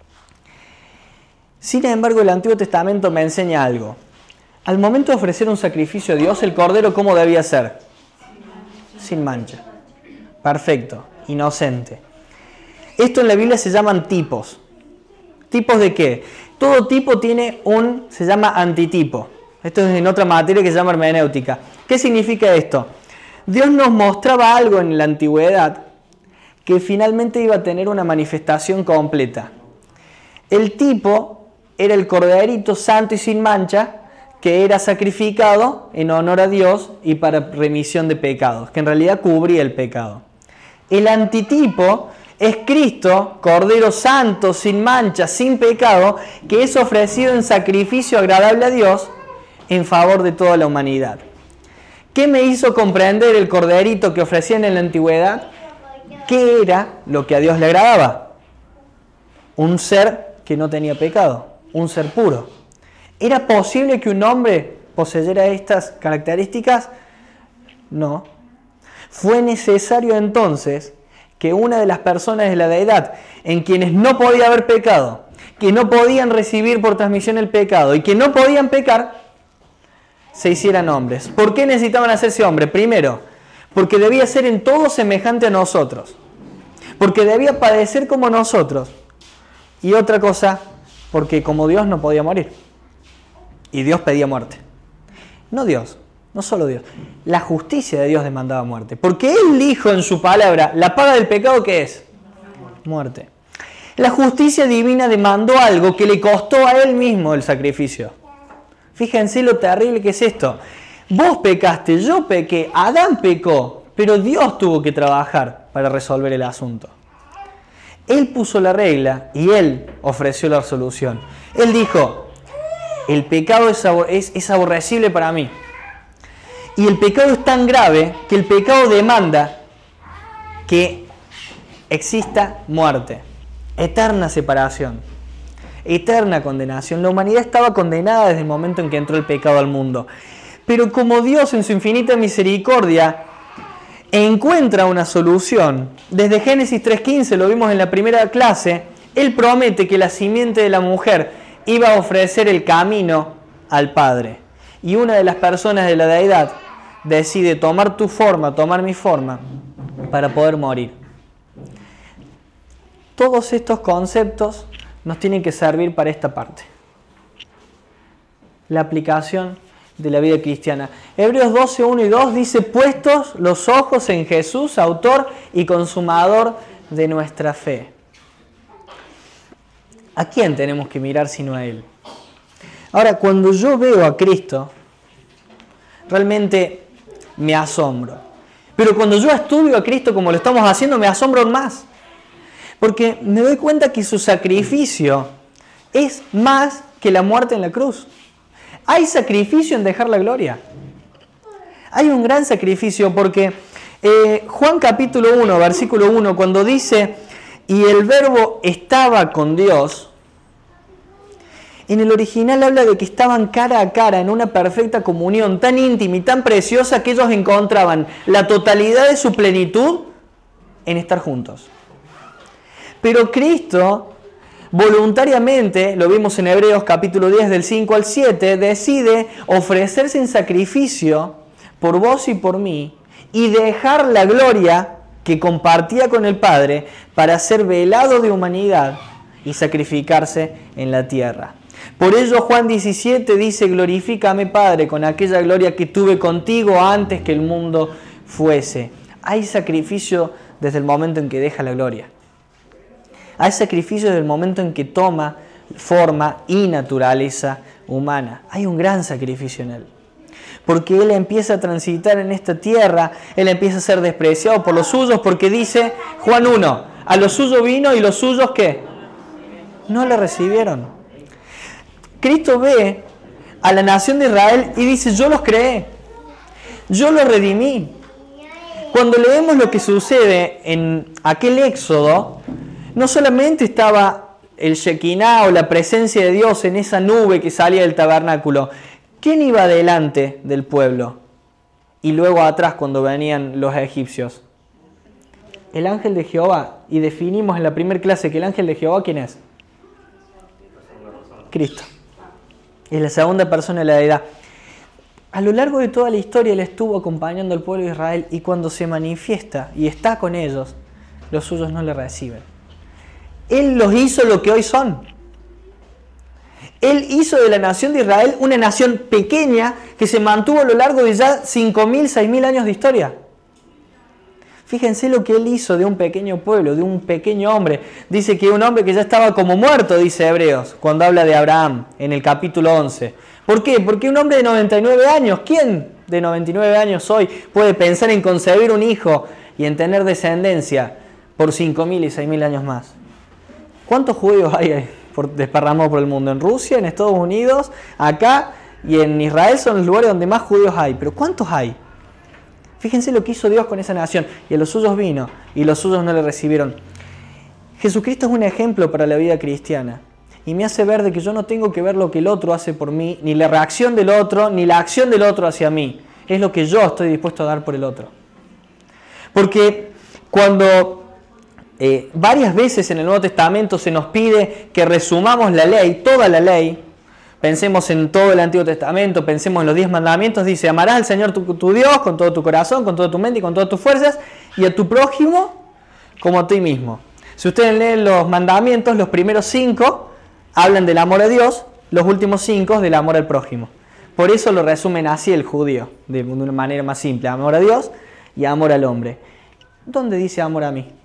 Sin embargo, el Antiguo Testamento me enseña algo. Al momento de ofrecer un sacrificio a Dios, el cordero, ¿cómo debía ser? Sin mancha. Perfecto. Inocente. Esto en la Biblia se llaman tipos. ¿Tipos de qué? Todo tipo tiene un, se llama antitipo. Esto es en otra materia que se llama hermenéutica. ¿Qué significa esto? Dios nos mostraba algo en la antigüedad que finalmente iba a tener una manifestación completa. El tipo era el corderito santo y sin mancha que era sacrificado en honor a Dios y para remisión de pecados, que en realidad cubría el pecado. El antitipo es Cristo, Cordero Santo, sin mancha, sin pecado, que es ofrecido en sacrificio agradable a Dios en favor de toda la humanidad. ¿Qué me hizo comprender el corderito que ofrecían en la antigüedad? ¿Qué era lo que a Dios le agradaba? Un ser que no tenía pecado, un ser puro. ¿Era posible que un hombre poseyera estas características? No. Fue necesario entonces que una de las personas de la deidad, en quienes no podía haber pecado, que no podían recibir por transmisión el pecado y que no podían pecar, se hicieran hombres. ¿Por qué necesitaban hacerse hombres? Primero, porque debía ser en todo semejante a nosotros, porque debía padecer como nosotros, y otra cosa, porque como Dios no podía morir, y Dios pedía muerte. No Dios, no solo Dios, la justicia de Dios demandaba muerte, porque Él dijo en su palabra, la paga del pecado, ¿qué es? Muerte. La justicia divina demandó algo que le costó a Él mismo el sacrificio. Fíjense lo terrible que es esto. Vos pecaste, yo pequé, Adán pecó, pero Dios tuvo que trabajar para resolver el asunto. Él puso la regla y Él ofreció la solución. Él dijo, el pecado es, es, es aborrecible para mí. Y el pecado es tan grave que el pecado demanda que exista muerte, eterna separación, eterna condenación. La humanidad estaba condenada desde el momento en que entró el pecado al mundo. Pero como Dios en su infinita misericordia encuentra una solución, desde Génesis tres quince, lo vimos en la primera clase, Él promete que la simiente de la mujer iba a ofrecer el camino al Padre. Y una de las personas de la deidad decide tomar tu forma, tomar mi forma, para poder morir. Todos estos conceptos nos tienen que servir para esta parte. La aplicación de la vida cristiana. Hebreos doce, uno y dos dice, puestos los ojos en Jesús, autor y consumador de nuestra fe. ¿A quién tenemos que mirar sino a Él? Ahora, cuando yo veo a Cristo, realmente me asombro. Pero cuando yo estudio a Cristo como lo estamos haciendo, me asombro más. Porque me doy cuenta que su sacrificio es más que la muerte en la cruz. Hay sacrificio en dejar la gloria. Hay un gran sacrificio porque eh, Juan capítulo uno, versículo uno, cuando dice, y el verbo estaba con Dios, en el original habla de que estaban cara a cara en una perfecta comunión tan íntima y tan preciosa que ellos encontraban la totalidad de su plenitud en estar juntos. Pero Cristo, voluntariamente, lo vimos en Hebreos capítulo diez del cinco al siete, decide ofrecerse en sacrificio por vos y por mí y dejar la gloria que compartía con el Padre para ser velado de humanidad y sacrificarse en la tierra. Por ello Juan diecisiete dice, glorifícame Padre con aquella gloria que tuve contigo antes que el mundo fuese. Hay sacrificio desde el momento en que deja la gloria. Hay sacrificio desde el momento en que toma forma y naturaleza humana. Hay un gran sacrificio en Él. Porque Él empieza a transitar en esta tierra, Él empieza a ser despreciado por los suyos, porque dice Juan uno, a los suyos vino y los suyos ¿qué? No le recibieron. Cristo ve a la nación de Israel y dice, yo los creé, yo los redimí. Cuando leemos lo que sucede en aquel éxodo, no solamente estaba el Shekinah o la presencia de Dios en esa nube que salía del tabernáculo. ¿Quién iba delante del pueblo? Y luego atrás cuando venían los egipcios. El ángel de Jehová. Y definimos en la primera clase que el ángel de Jehová, ¿quién es? Cristo. Es la segunda persona de la deidad. A lo largo de toda la historia Él estuvo acompañando al pueblo de Israel y cuando se manifiesta y está con ellos, los suyos no le reciben. Él los hizo lo que hoy son. Él hizo de la nación de Israel una nación pequeña que se mantuvo a lo largo de ya cinco mil, seis mil años de historia. Fíjense lo que Él hizo de un pequeño pueblo, de un pequeño hombre. Dice que un hombre que ya estaba como muerto, dice Hebreos, cuando habla de Abraham, en el capítulo once. ¿Por qué? Porque un hombre de noventa y nueve años, ¿quién de noventa y nueve años hoy puede pensar en concebir un hijo y en tener descendencia por cinco mil y seis mil años más? ¿Cuántos judíos hay por, desparramados por el mundo? En Rusia, en Estados Unidos, acá y en Israel son los lugares donde más judíos hay. ¿Pero cuántos hay? Fíjense lo que hizo Dios con esa nación. Y a los suyos vino, y los suyos no le recibieron. Jesucristo es un ejemplo para la vida cristiana. Y me hace ver de que yo no tengo que ver lo que el otro hace por mí, ni la reacción del otro, ni la acción del otro hacia mí. Es lo que yo estoy dispuesto a dar por el otro. Porque cuando eh, varias veces en el Nuevo Testamento se nos pide que resumamos la ley, toda la ley, pensemos en todo el Antiguo Testamento, pensemos en los diez mandamientos, dice, amarás al Señor tu, tu Dios con todo tu corazón, con toda tu mente y con todas tus fuerzas, y a tu prójimo como a ti mismo. Si ustedes leen los mandamientos, los primeros cinco hablan del amor a Dios, los últimos cinco del amor al prójimo. Por eso lo resumen así el judío, de una manera más simple, amor a Dios y amor al hombre. ¿Dónde dice amor a mí?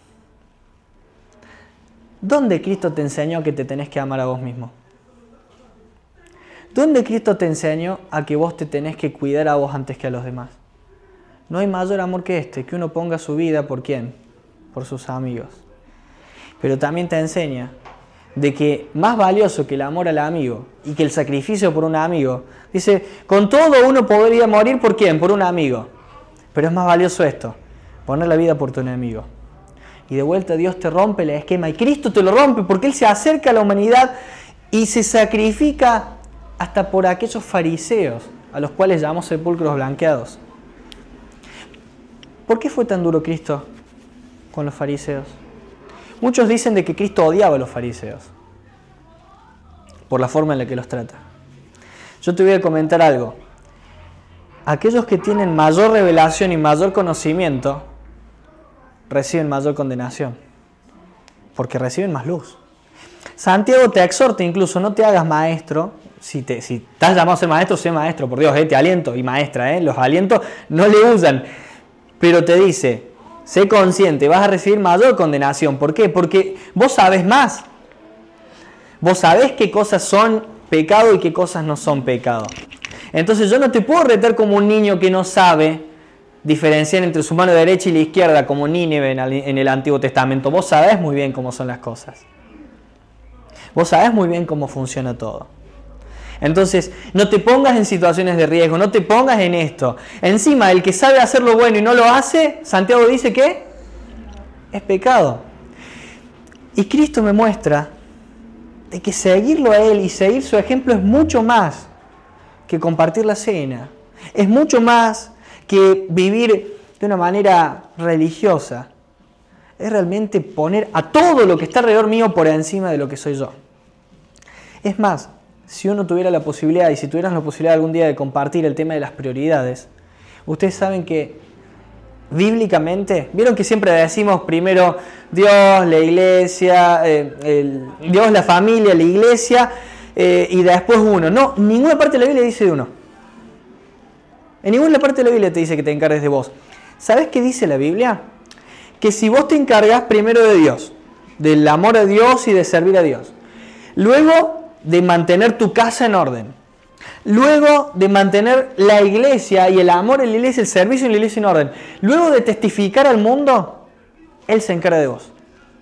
¿Dónde Cristo te enseñó que te tenés que amar a vos mismo? ¿Dónde Cristo te enseñó a que vos te tenés que cuidar a vos antes que a los demás? No hay mayor amor que este, que uno ponga su vida ¿por quién? Por sus amigos. Pero también te enseña de que más valioso que el amor al amigo y que el sacrificio por un amigo, dice, con todo uno podría morir ¿por quién? Por un amigo. Pero es más valioso esto, poner la vida por tu enemigo. Y de vuelta Dios te rompe el esquema y Cristo te lo rompe porque Él se acerca a la humanidad y se sacrifica hasta por aquellos fariseos, a los cuales llamamos sepulcros blanqueados. ¿Por qué fue tan duro Cristo con los fariseos? Muchos dicen de que Cristo odiaba a los fariseos, por la forma en la que los trata. Yo te voy a comentar algo. Aquellos que tienen mayor revelación y mayor conocimiento, reciben mayor condenación, porque reciben más luz. Santiago te exhorta incluso, no te hagas maestro. Si, te, si estás llamado a ser maestro, sé maestro, por Dios, eh, te aliento, y maestra, eh, los alientos no le usan, pero te dice, sé consciente, vas a recibir mayor condenación. ¿Por qué? Porque vos sabés más, vos sabés qué cosas son pecado y qué cosas no son pecado. Entonces yo no te puedo retar como un niño que no sabe diferenciar entre su mano derecha y la izquierda, como Nínive en el Antiguo Testamento. Vos sabés muy bien cómo son las cosas, vos sabés muy bien cómo funciona todo. Entonces, no te pongas en situaciones de riesgo, no te pongas en esto. Encima, el que sabe hacer lo bueno y no lo hace, Santiago dice que es pecado. Y Cristo me muestra de que seguirlo a Él y seguir su ejemplo es mucho más que compartir la cena. Es mucho más que vivir de una manera religiosa. Es realmente poner a todo lo que está alrededor mío por encima de lo que soy yo. Es más, si uno tuviera la posibilidad, y si tuvieran la posibilidad algún día de compartir el tema de las prioridades, ustedes saben que bíblicamente, vieron que siempre decimos primero Dios, la iglesia, eh, el, Dios, la familia, la iglesia, eh, y después uno. No, ninguna parte de la Biblia dice de uno. En ninguna parte de la Biblia te dice que te encargues de vos. ¿Sabes qué dice la Biblia? Que si vos te encargas primero de Dios, del amor a Dios y de servir a Dios, luego de mantener tu casa en orden, luego de mantener la iglesia y el amor en la iglesia, el servicio en la iglesia en orden, luego de testificar al mundo, Él se encarga de vos.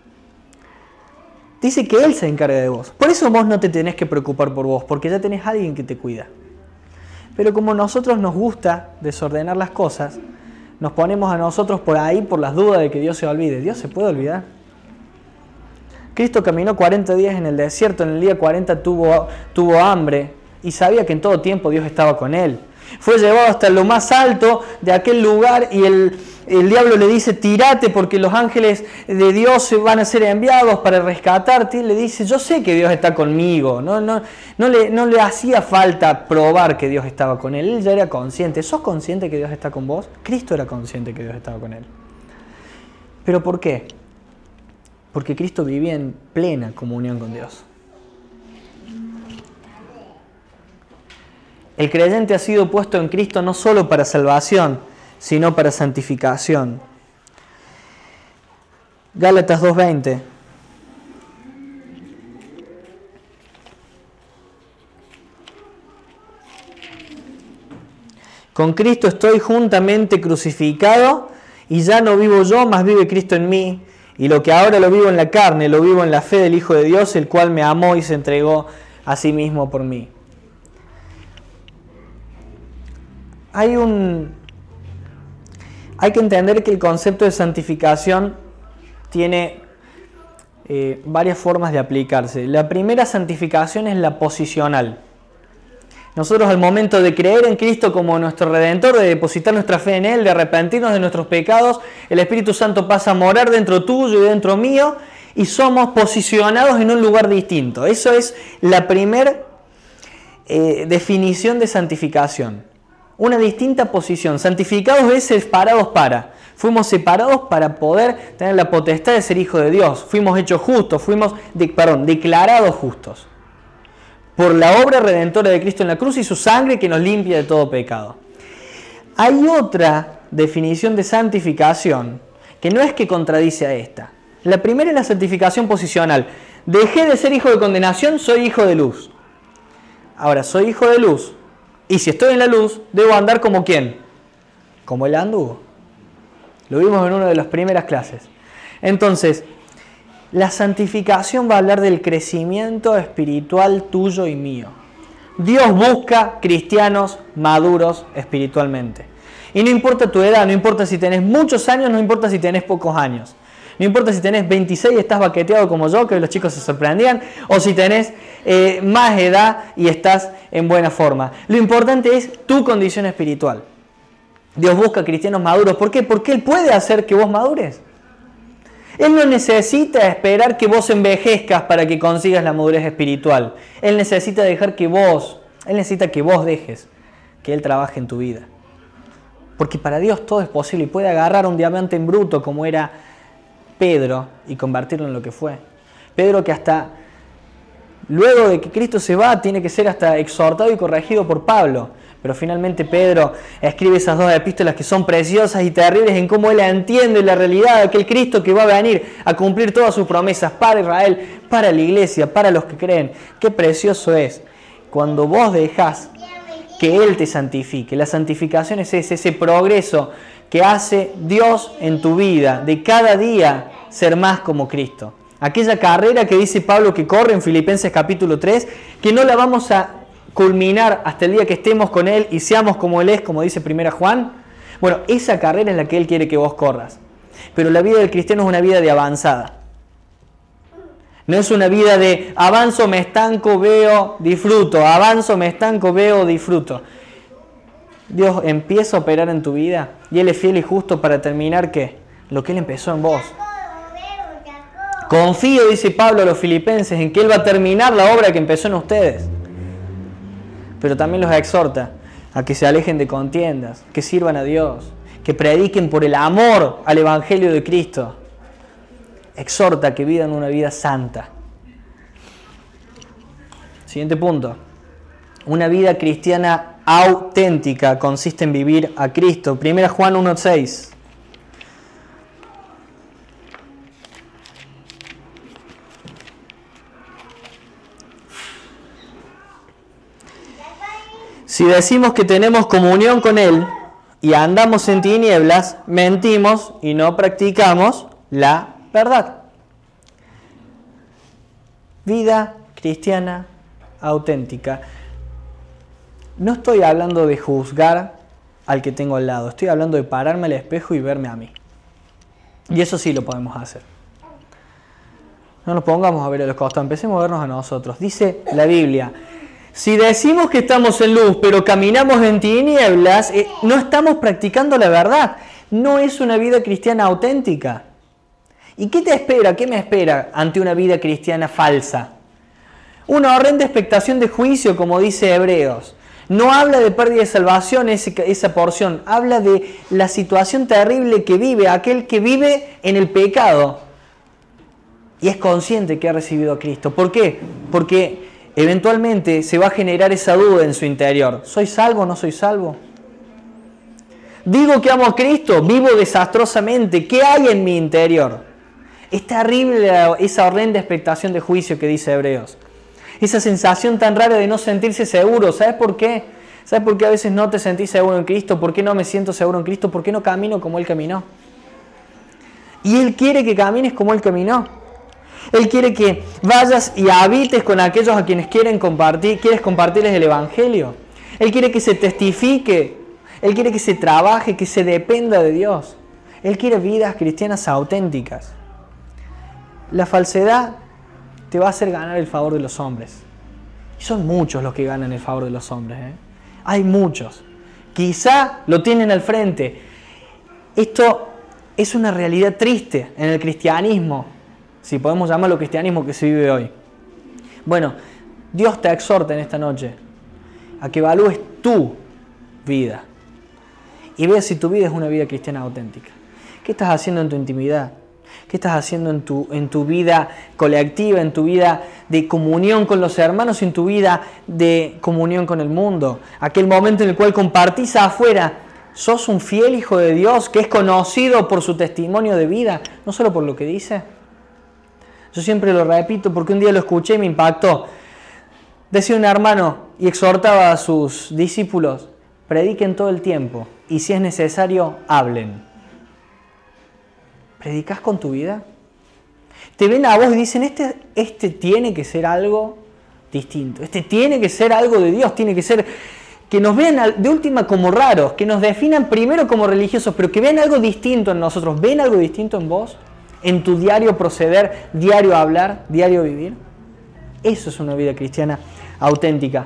Dice que Él se encarga de vos. Por eso vos no te tenés que preocupar por vos, porque ya tenés a alguien que te cuida. Pero como a nosotros nos gusta desordenar las cosas, nos ponemos a nosotros por ahí por las dudas de que Dios se olvide. ¿Dios se puede olvidar? Cristo caminó cuarenta días en el desierto, en el día cuarenta tuvo, tuvo hambre y sabía que en todo tiempo Dios estaba con él. Fue llevado hasta lo más alto de aquel lugar y el, el diablo le dice, tírate porque los ángeles de Dios van a ser enviados para rescatarte. Y él le dice, yo sé que Dios está conmigo. No, no, no, le, no le hacía falta probar que Dios estaba con él. Él ya era consciente. ¿Sos consciente que Dios está con vos? Cristo era consciente que Dios estaba con él. ¿Pero por qué? Porque Cristo vivía en plena comunión con Dios. El creyente ha sido puesto en Cristo no solo para salvación, sino para santificación. Gálatas dos veinte. Con Cristo estoy juntamente crucificado, y ya no vivo yo, mas vive Cristo en mí. Y lo que ahora lo vivo en la carne, lo vivo en la fe del Hijo de Dios, el cual me amó y se entregó a sí mismo por mí. Hay un... Hay que entender que el concepto de santificación tiene eh, varias formas de aplicarse. La primera santificación es la posicional. Nosotros al momento de creer en Cristo como nuestro Redentor, de depositar nuestra fe en Él, de arrepentirnos de nuestros pecados, el Espíritu Santo pasa a morar dentro tuyo y dentro mío y somos posicionados en un lugar distinto. Eso es la primera eh, definición de santificación. Una distinta posición. Santificados es separados para. Fuimos separados para poder tener la potestad de ser hijos de Dios. Fuimos hechos justos, fuimos de, perdón, declarados justos por la obra redentora de Cristo en la cruz y su sangre que nos limpia de todo pecado. Hay otra definición de santificación que no es que contradice a esta. La primera es la santificación posicional. Dejé de ser hijo de condenación, soy hijo de luz. Ahora, soy hijo de luz. Y si estoy en la luz, debo andar como ¿quién? Como él anduvo. Lo vimos en una de las primeras clases. Entonces, la santificación va a hablar del crecimiento espiritual tuyo y mío. Dios busca cristianos maduros espiritualmente. Y no importa tu edad, no importa si tenés muchos años, no importa si tenés pocos años. No importa si tenés veintiséis y estás baqueteado como yo, que los chicos se sorprendían, o si tenés eh, más edad y estás en buena forma. Lo importante es tu condición espiritual. Dios busca cristianos maduros. ¿Por qué? Porque Él puede hacer que vos madures. Él no necesita esperar que vos envejezcas para que consigas la madurez espiritual. Él necesita dejar que vos, Él necesita que vos dejes que Él trabaje en tu vida. Porque para Dios todo es posible y puede agarrar un diamante en bruto como era Pedro y convertirlo en lo que fue. Pedro que hasta luego de que Cristo se va tiene que ser hasta exhortado y corregido por Pablo. Pero finalmente Pedro escribe esas dos epístolas que son preciosas y terribles en cómo él entiende la realidad de aquel Cristo que va a venir a cumplir todas sus promesas para Israel, para la iglesia, para los que creen. Qué precioso es cuando vos dejás que Él te santifique. La santificación es ese, ese progreso que hace Dios en tu vida, de cada día ser más como Cristo. Aquella carrera que dice Pablo que corre en Filipenses capítulo tres, que no la vamos a culminar hasta el día que estemos con Él y seamos como Él es, como dice primera Juan. Bueno, esa carrera es la que Él quiere que vos corras. Pero la vida del cristiano es una vida de avanzada. No es una vida de avanzo, me estanco, veo, disfruto. Avanzo, me estanco, veo, disfruto. Dios empieza a operar en tu vida y Él es fiel y justo para terminar, ¿qué? Lo que Él empezó en vos. Confío, dice Pablo a los filipenses, en que Él va a terminar la obra que empezó en ustedes. Pero también los exhorta a que se alejen de contiendas, que sirvan a Dios, que prediquen por el amor al Evangelio de Cristo. Exhorta a que vivan una vida santa. Siguiente punto. Una vida cristiana auténtica consiste en vivir a Cristo. primera Juan uno seis. Si decimos que tenemos comunión con Él y andamos en tinieblas, mentimos y no practicamos la verdad. Vida cristiana auténtica. No estoy hablando de juzgar al que tengo al lado, estoy hablando de pararme al espejo y verme a mí. Y eso sí lo podemos hacer. No nos pongamos a ver a los costados, empecemos a vernos a nosotros. Dice la Biblia, si decimos que estamos en luz, pero caminamos en tinieblas, eh, no estamos practicando la verdad. No es una vida cristiana auténtica. ¿Y qué te espera? ¿Qué me espera ante una vida cristiana falsa? Una horrenda expectación de juicio, como dice Hebreos. No habla de pérdida de salvación ese, esa porción. Habla de la situación terrible que vive aquel que vive en el pecado y es consciente que ha recibido a Cristo. ¿Por qué? Porque eventualmente se va a generar esa duda en su interior. ¿Soy salvo o no soy salvo? Digo que amo a Cristo, vivo desastrosamente. ¿Qué hay en mi interior? Es terrible esa horrenda expectación de juicio que dice Hebreos. Esa sensación tan rara de no sentirse seguro. ¿Sabes por qué? ¿Sabes por qué a veces no te sentís seguro en Cristo? ¿Por qué no me siento seguro en Cristo? ¿Por qué no camino como Él caminó? Y Él quiere que camines como Él caminó. Él quiere que vayas y habites con aquellos a quienes quieren compartir, quieres compartirles el Evangelio. Él quiere que se testifique. Él quiere que se trabaje, que se dependa de Dios. Él quiere vidas cristianas auténticas. La falsedad te va a hacer ganar el favor de los hombres. Y son muchos los que ganan el favor de los hombres, ¿eh? Hay muchos. Quizá lo tienen al frente. Esto es una realidad triste en el cristianismo, si podemos llamarlo cristianismo que se vive hoy. Bueno, Dios te exhorta en esta noche a que evalúes tu vida y veas si tu vida es una vida cristiana auténtica. ¿Qué estás haciendo en tu intimidad? ¿Qué estás haciendo en tu, en tu vida colectiva, en tu vida de comunión con los hermanos, en tu vida de comunión con el mundo? Aquel momento en el cual compartís afuera. ¿Sos un fiel hijo de Dios que es conocido por su testimonio de vida, no solo por lo que dice? Yo siempre lo repito porque un día lo escuché y me impactó. Decía un hermano y exhortaba a sus discípulos: prediquen todo el tiempo y si es necesario, hablen. ¿Predicás con tu vida? Te ven a vos y dicen, este, este tiene que ser algo distinto, este tiene que ser algo de Dios, tiene que ser, que nos vean de última como raros, que nos definan primero como religiosos, pero que vean algo distinto en nosotros. ¿Ven algo distinto en vos? ¿En tu diario proceder, diario hablar, diario vivir? Eso es una vida cristiana auténtica.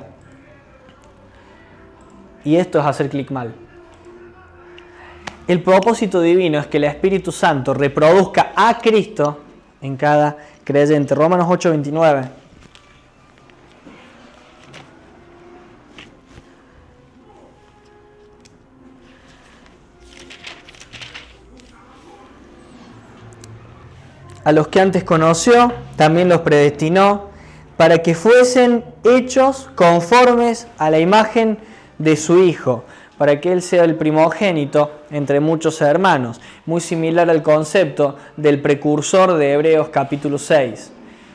Y esto es hacer clic mal. El propósito divino es que el Espíritu Santo reproduzca a Cristo en cada creyente. Romanos ocho veintinueve. A los que antes conoció, también los predestinó para que fuesen hechos conformes a la imagen de su Hijo, para que Él sea el primogénito entre muchos hermanos, muy similar al concepto del precursor de Hebreos capítulo seis.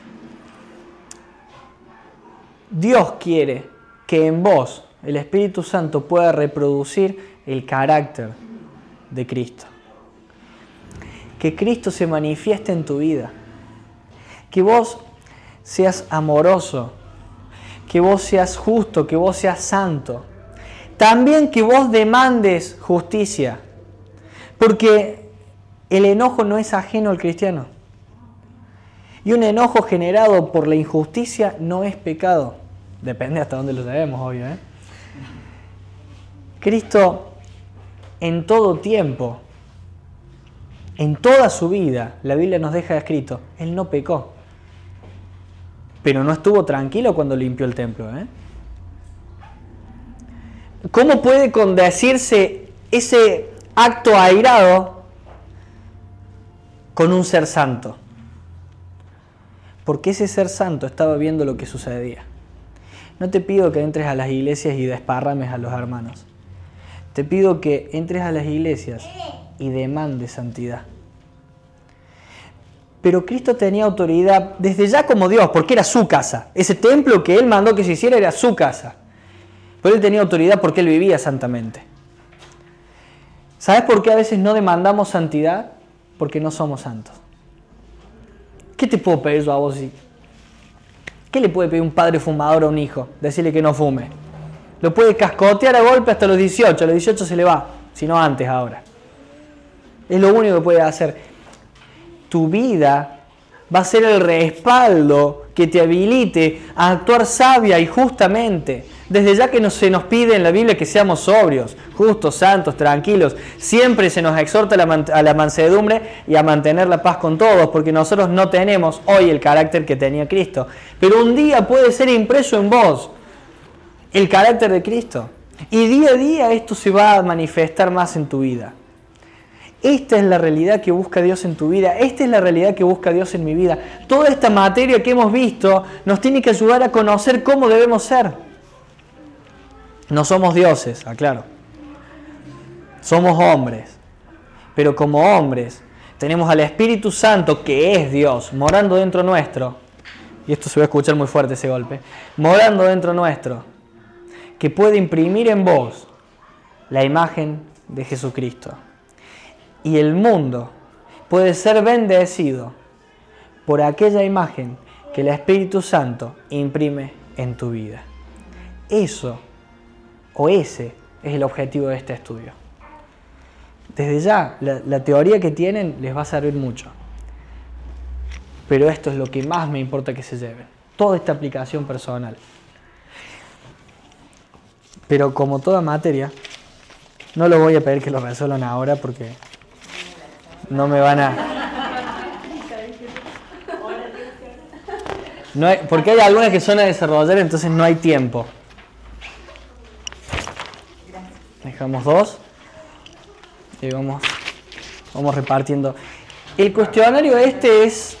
Dios quiere que en vos el Espíritu Santo pueda reproducir el carácter de Cristo. Que Cristo se manifieste en tu vida, que vos seas amoroso, que vos seas justo, que vos seas santo. También que vos demandes justicia, porque el enojo no es ajeno al cristiano. Y un enojo generado por la injusticia no es pecado. Depende hasta dónde lo sabemos, obvio, ¿eh? Cristo en todo tiempo, en toda su vida, la Biblia nos deja escrito, Él no pecó. Pero no estuvo tranquilo cuando limpió el templo, ¿eh? ¿Cómo puede condecirse ese acto airado con un ser santo? Porque ese ser santo estaba viendo lo que sucedía. No te pido que entres a las iglesias y desparrames a los hermanos. Te pido que entres a las iglesias y demandes santidad. Pero Cristo tenía autoridad desde ya como Dios, porque era su casa. Ese templo que Él mandó que se hiciera era su casa. Pero Él tenía autoridad porque Él vivía santamente. ¿Sabes por qué a veces no demandamos santidad? Porque no somos santos. ¿Qué te puedo pedir yo a vos? ¿Qué le puede pedir un padre fumador a un hijo? Decirle que no fume. Lo puede cascotear a golpe hasta los dieciocho. A los dieciocho se le va, si no antes ahora. Es lo único que puede hacer. Tu vida va a ser el respaldo que te habilite a actuar sabia y justamente. Desde ya que no se nos pide en la Biblia que seamos sobrios, justos, santos, tranquilos, siempre se nos exhorta a la mansedumbre y a mantener la paz con todos, porque nosotros no tenemos hoy el carácter que tenía Cristo. Pero un día puede ser impreso en vos el carácter de Cristo. Y día a día esto se va a manifestar más en tu vida. Esta es la realidad que busca Dios en tu vida. Esta es la realidad que busca Dios en mi vida. Toda esta materia que hemos visto nos tiene que ayudar a conocer cómo debemos ser. No somos dioses, aclaro. Somos hombres. Pero como hombres tenemos al Espíritu Santo, que es Dios, morando dentro nuestro, y esto se va a escuchar muy fuerte ese golpe, morando dentro nuestro, que puede imprimir en vos la imagen de Jesucristo. Y el mundo puede ser bendecido por aquella imagen que el Espíritu Santo imprime en tu vida. Eso, o ese, es el objetivo de este estudio. Desde ya, la, la teoría que tienen les va a servir mucho. Pero esto es lo que más me importa que se lleven. Toda esta aplicación personal. Pero como toda materia, no lo voy a pedir que lo resuelvan ahora porque no me van a... No hay, porque hay algunas que son a desarrollar, entonces no hay tiempo. Dejamos dos y vamos, vamos repartiendo. El cuestionario este es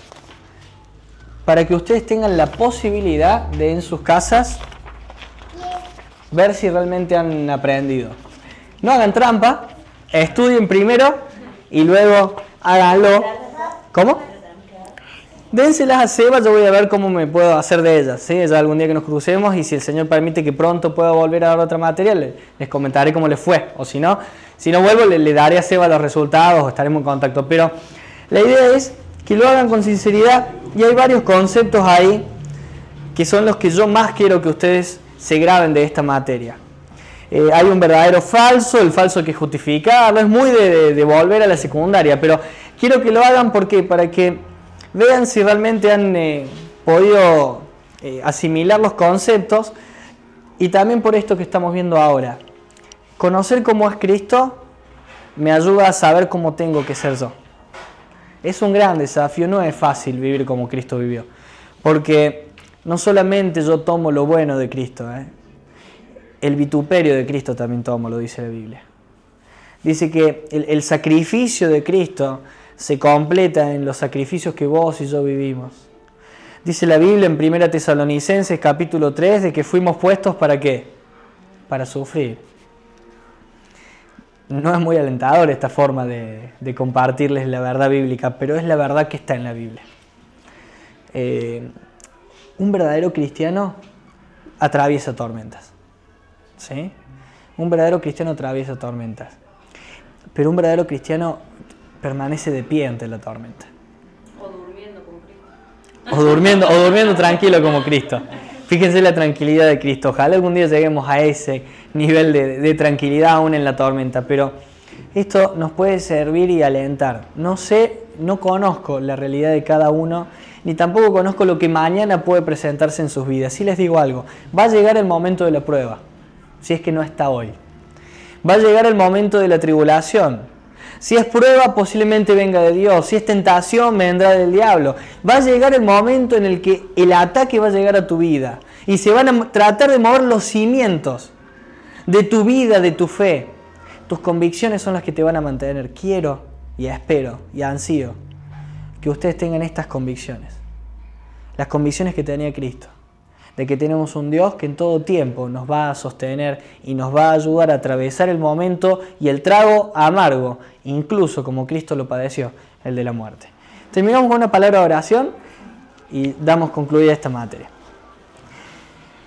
para que ustedes tengan la posibilidad de en sus casas ver si realmente han aprendido. No hagan trampa, estudien primero y luego háganlo. ¿Cómo? Dénselas a Seba, yo voy a ver cómo me puedo hacer de ellas, ¿sí? Ya algún día que nos crucemos y si el Señor permite que pronto pueda volver a dar otra materia, les comentaré cómo les fue. O si no, si no vuelvo, le, le daré a Seba los resultados o estaremos en contacto. Pero la idea es que lo hagan con sinceridad y hay varios conceptos ahí que son los que yo más quiero que ustedes se graben de esta materia. Eh, hay un verdadero falso, el falso hay que justificarlo, es muy de, de, de volver a la secundaria, pero quiero que lo hagan porque para que vean si realmente han eh, podido eh, asimilar los conceptos y también por esto que estamos viendo ahora. Conocer cómo es Cristo me ayuda a saber cómo tengo que ser yo. Es un gran desafío, no es fácil vivir como Cristo vivió, porque no solamente yo tomo lo bueno de Cristo, ¿eh? El vituperio de Cristo también tomo, lo dice la Biblia. Dice que el, el sacrificio de Cristo se completa en los sacrificios que vos y yo vivimos. Dice la Biblia en primera Tesalonicenses capítulo tres de que fuimos puestos ¿para qué? Para sufrir. No es muy alentador esta forma de, de compartirles la verdad bíblica, pero es la verdad que está en la Biblia. Eh, un verdadero cristiano atraviesa tormentas. ¿Sí? Un verdadero cristiano atraviesa tormentas. Pero un verdadero cristiano permanece de pie ante la tormenta. O durmiendo como Cristo. O durmiendo, o durmiendo tranquilo como Cristo. Fíjense la tranquilidad de Cristo. Ojalá algún día lleguemos a ese nivel de, de tranquilidad aún en la tormenta. Pero esto nos puede servir y alentar. No sé, no conozco la realidad de cada uno, ni tampoco conozco lo que mañana puede presentarse en sus vidas. Sí les digo algo, va a llegar el momento de la prueba, si es que no está hoy. Va a llegar el momento de la tribulación. Si es prueba, posiblemente venga de Dios. Si es tentación, vendrá del diablo. Va a llegar el momento en el que el ataque va a llegar a tu vida. Y se van a tratar de mover los cimientos de tu vida, de tu fe. Tus convicciones son las que te van a mantener. Quiero y espero y ansío que ustedes tengan estas convicciones. Las convicciones que tenía Cristo. De que tenemos un Dios que en todo tiempo nos va a sostener y nos va a ayudar a atravesar el momento y el trago amargo, incluso como Cristo lo padeció, el de la muerte. Terminamos con una palabra de oración y damos concluida esta materia.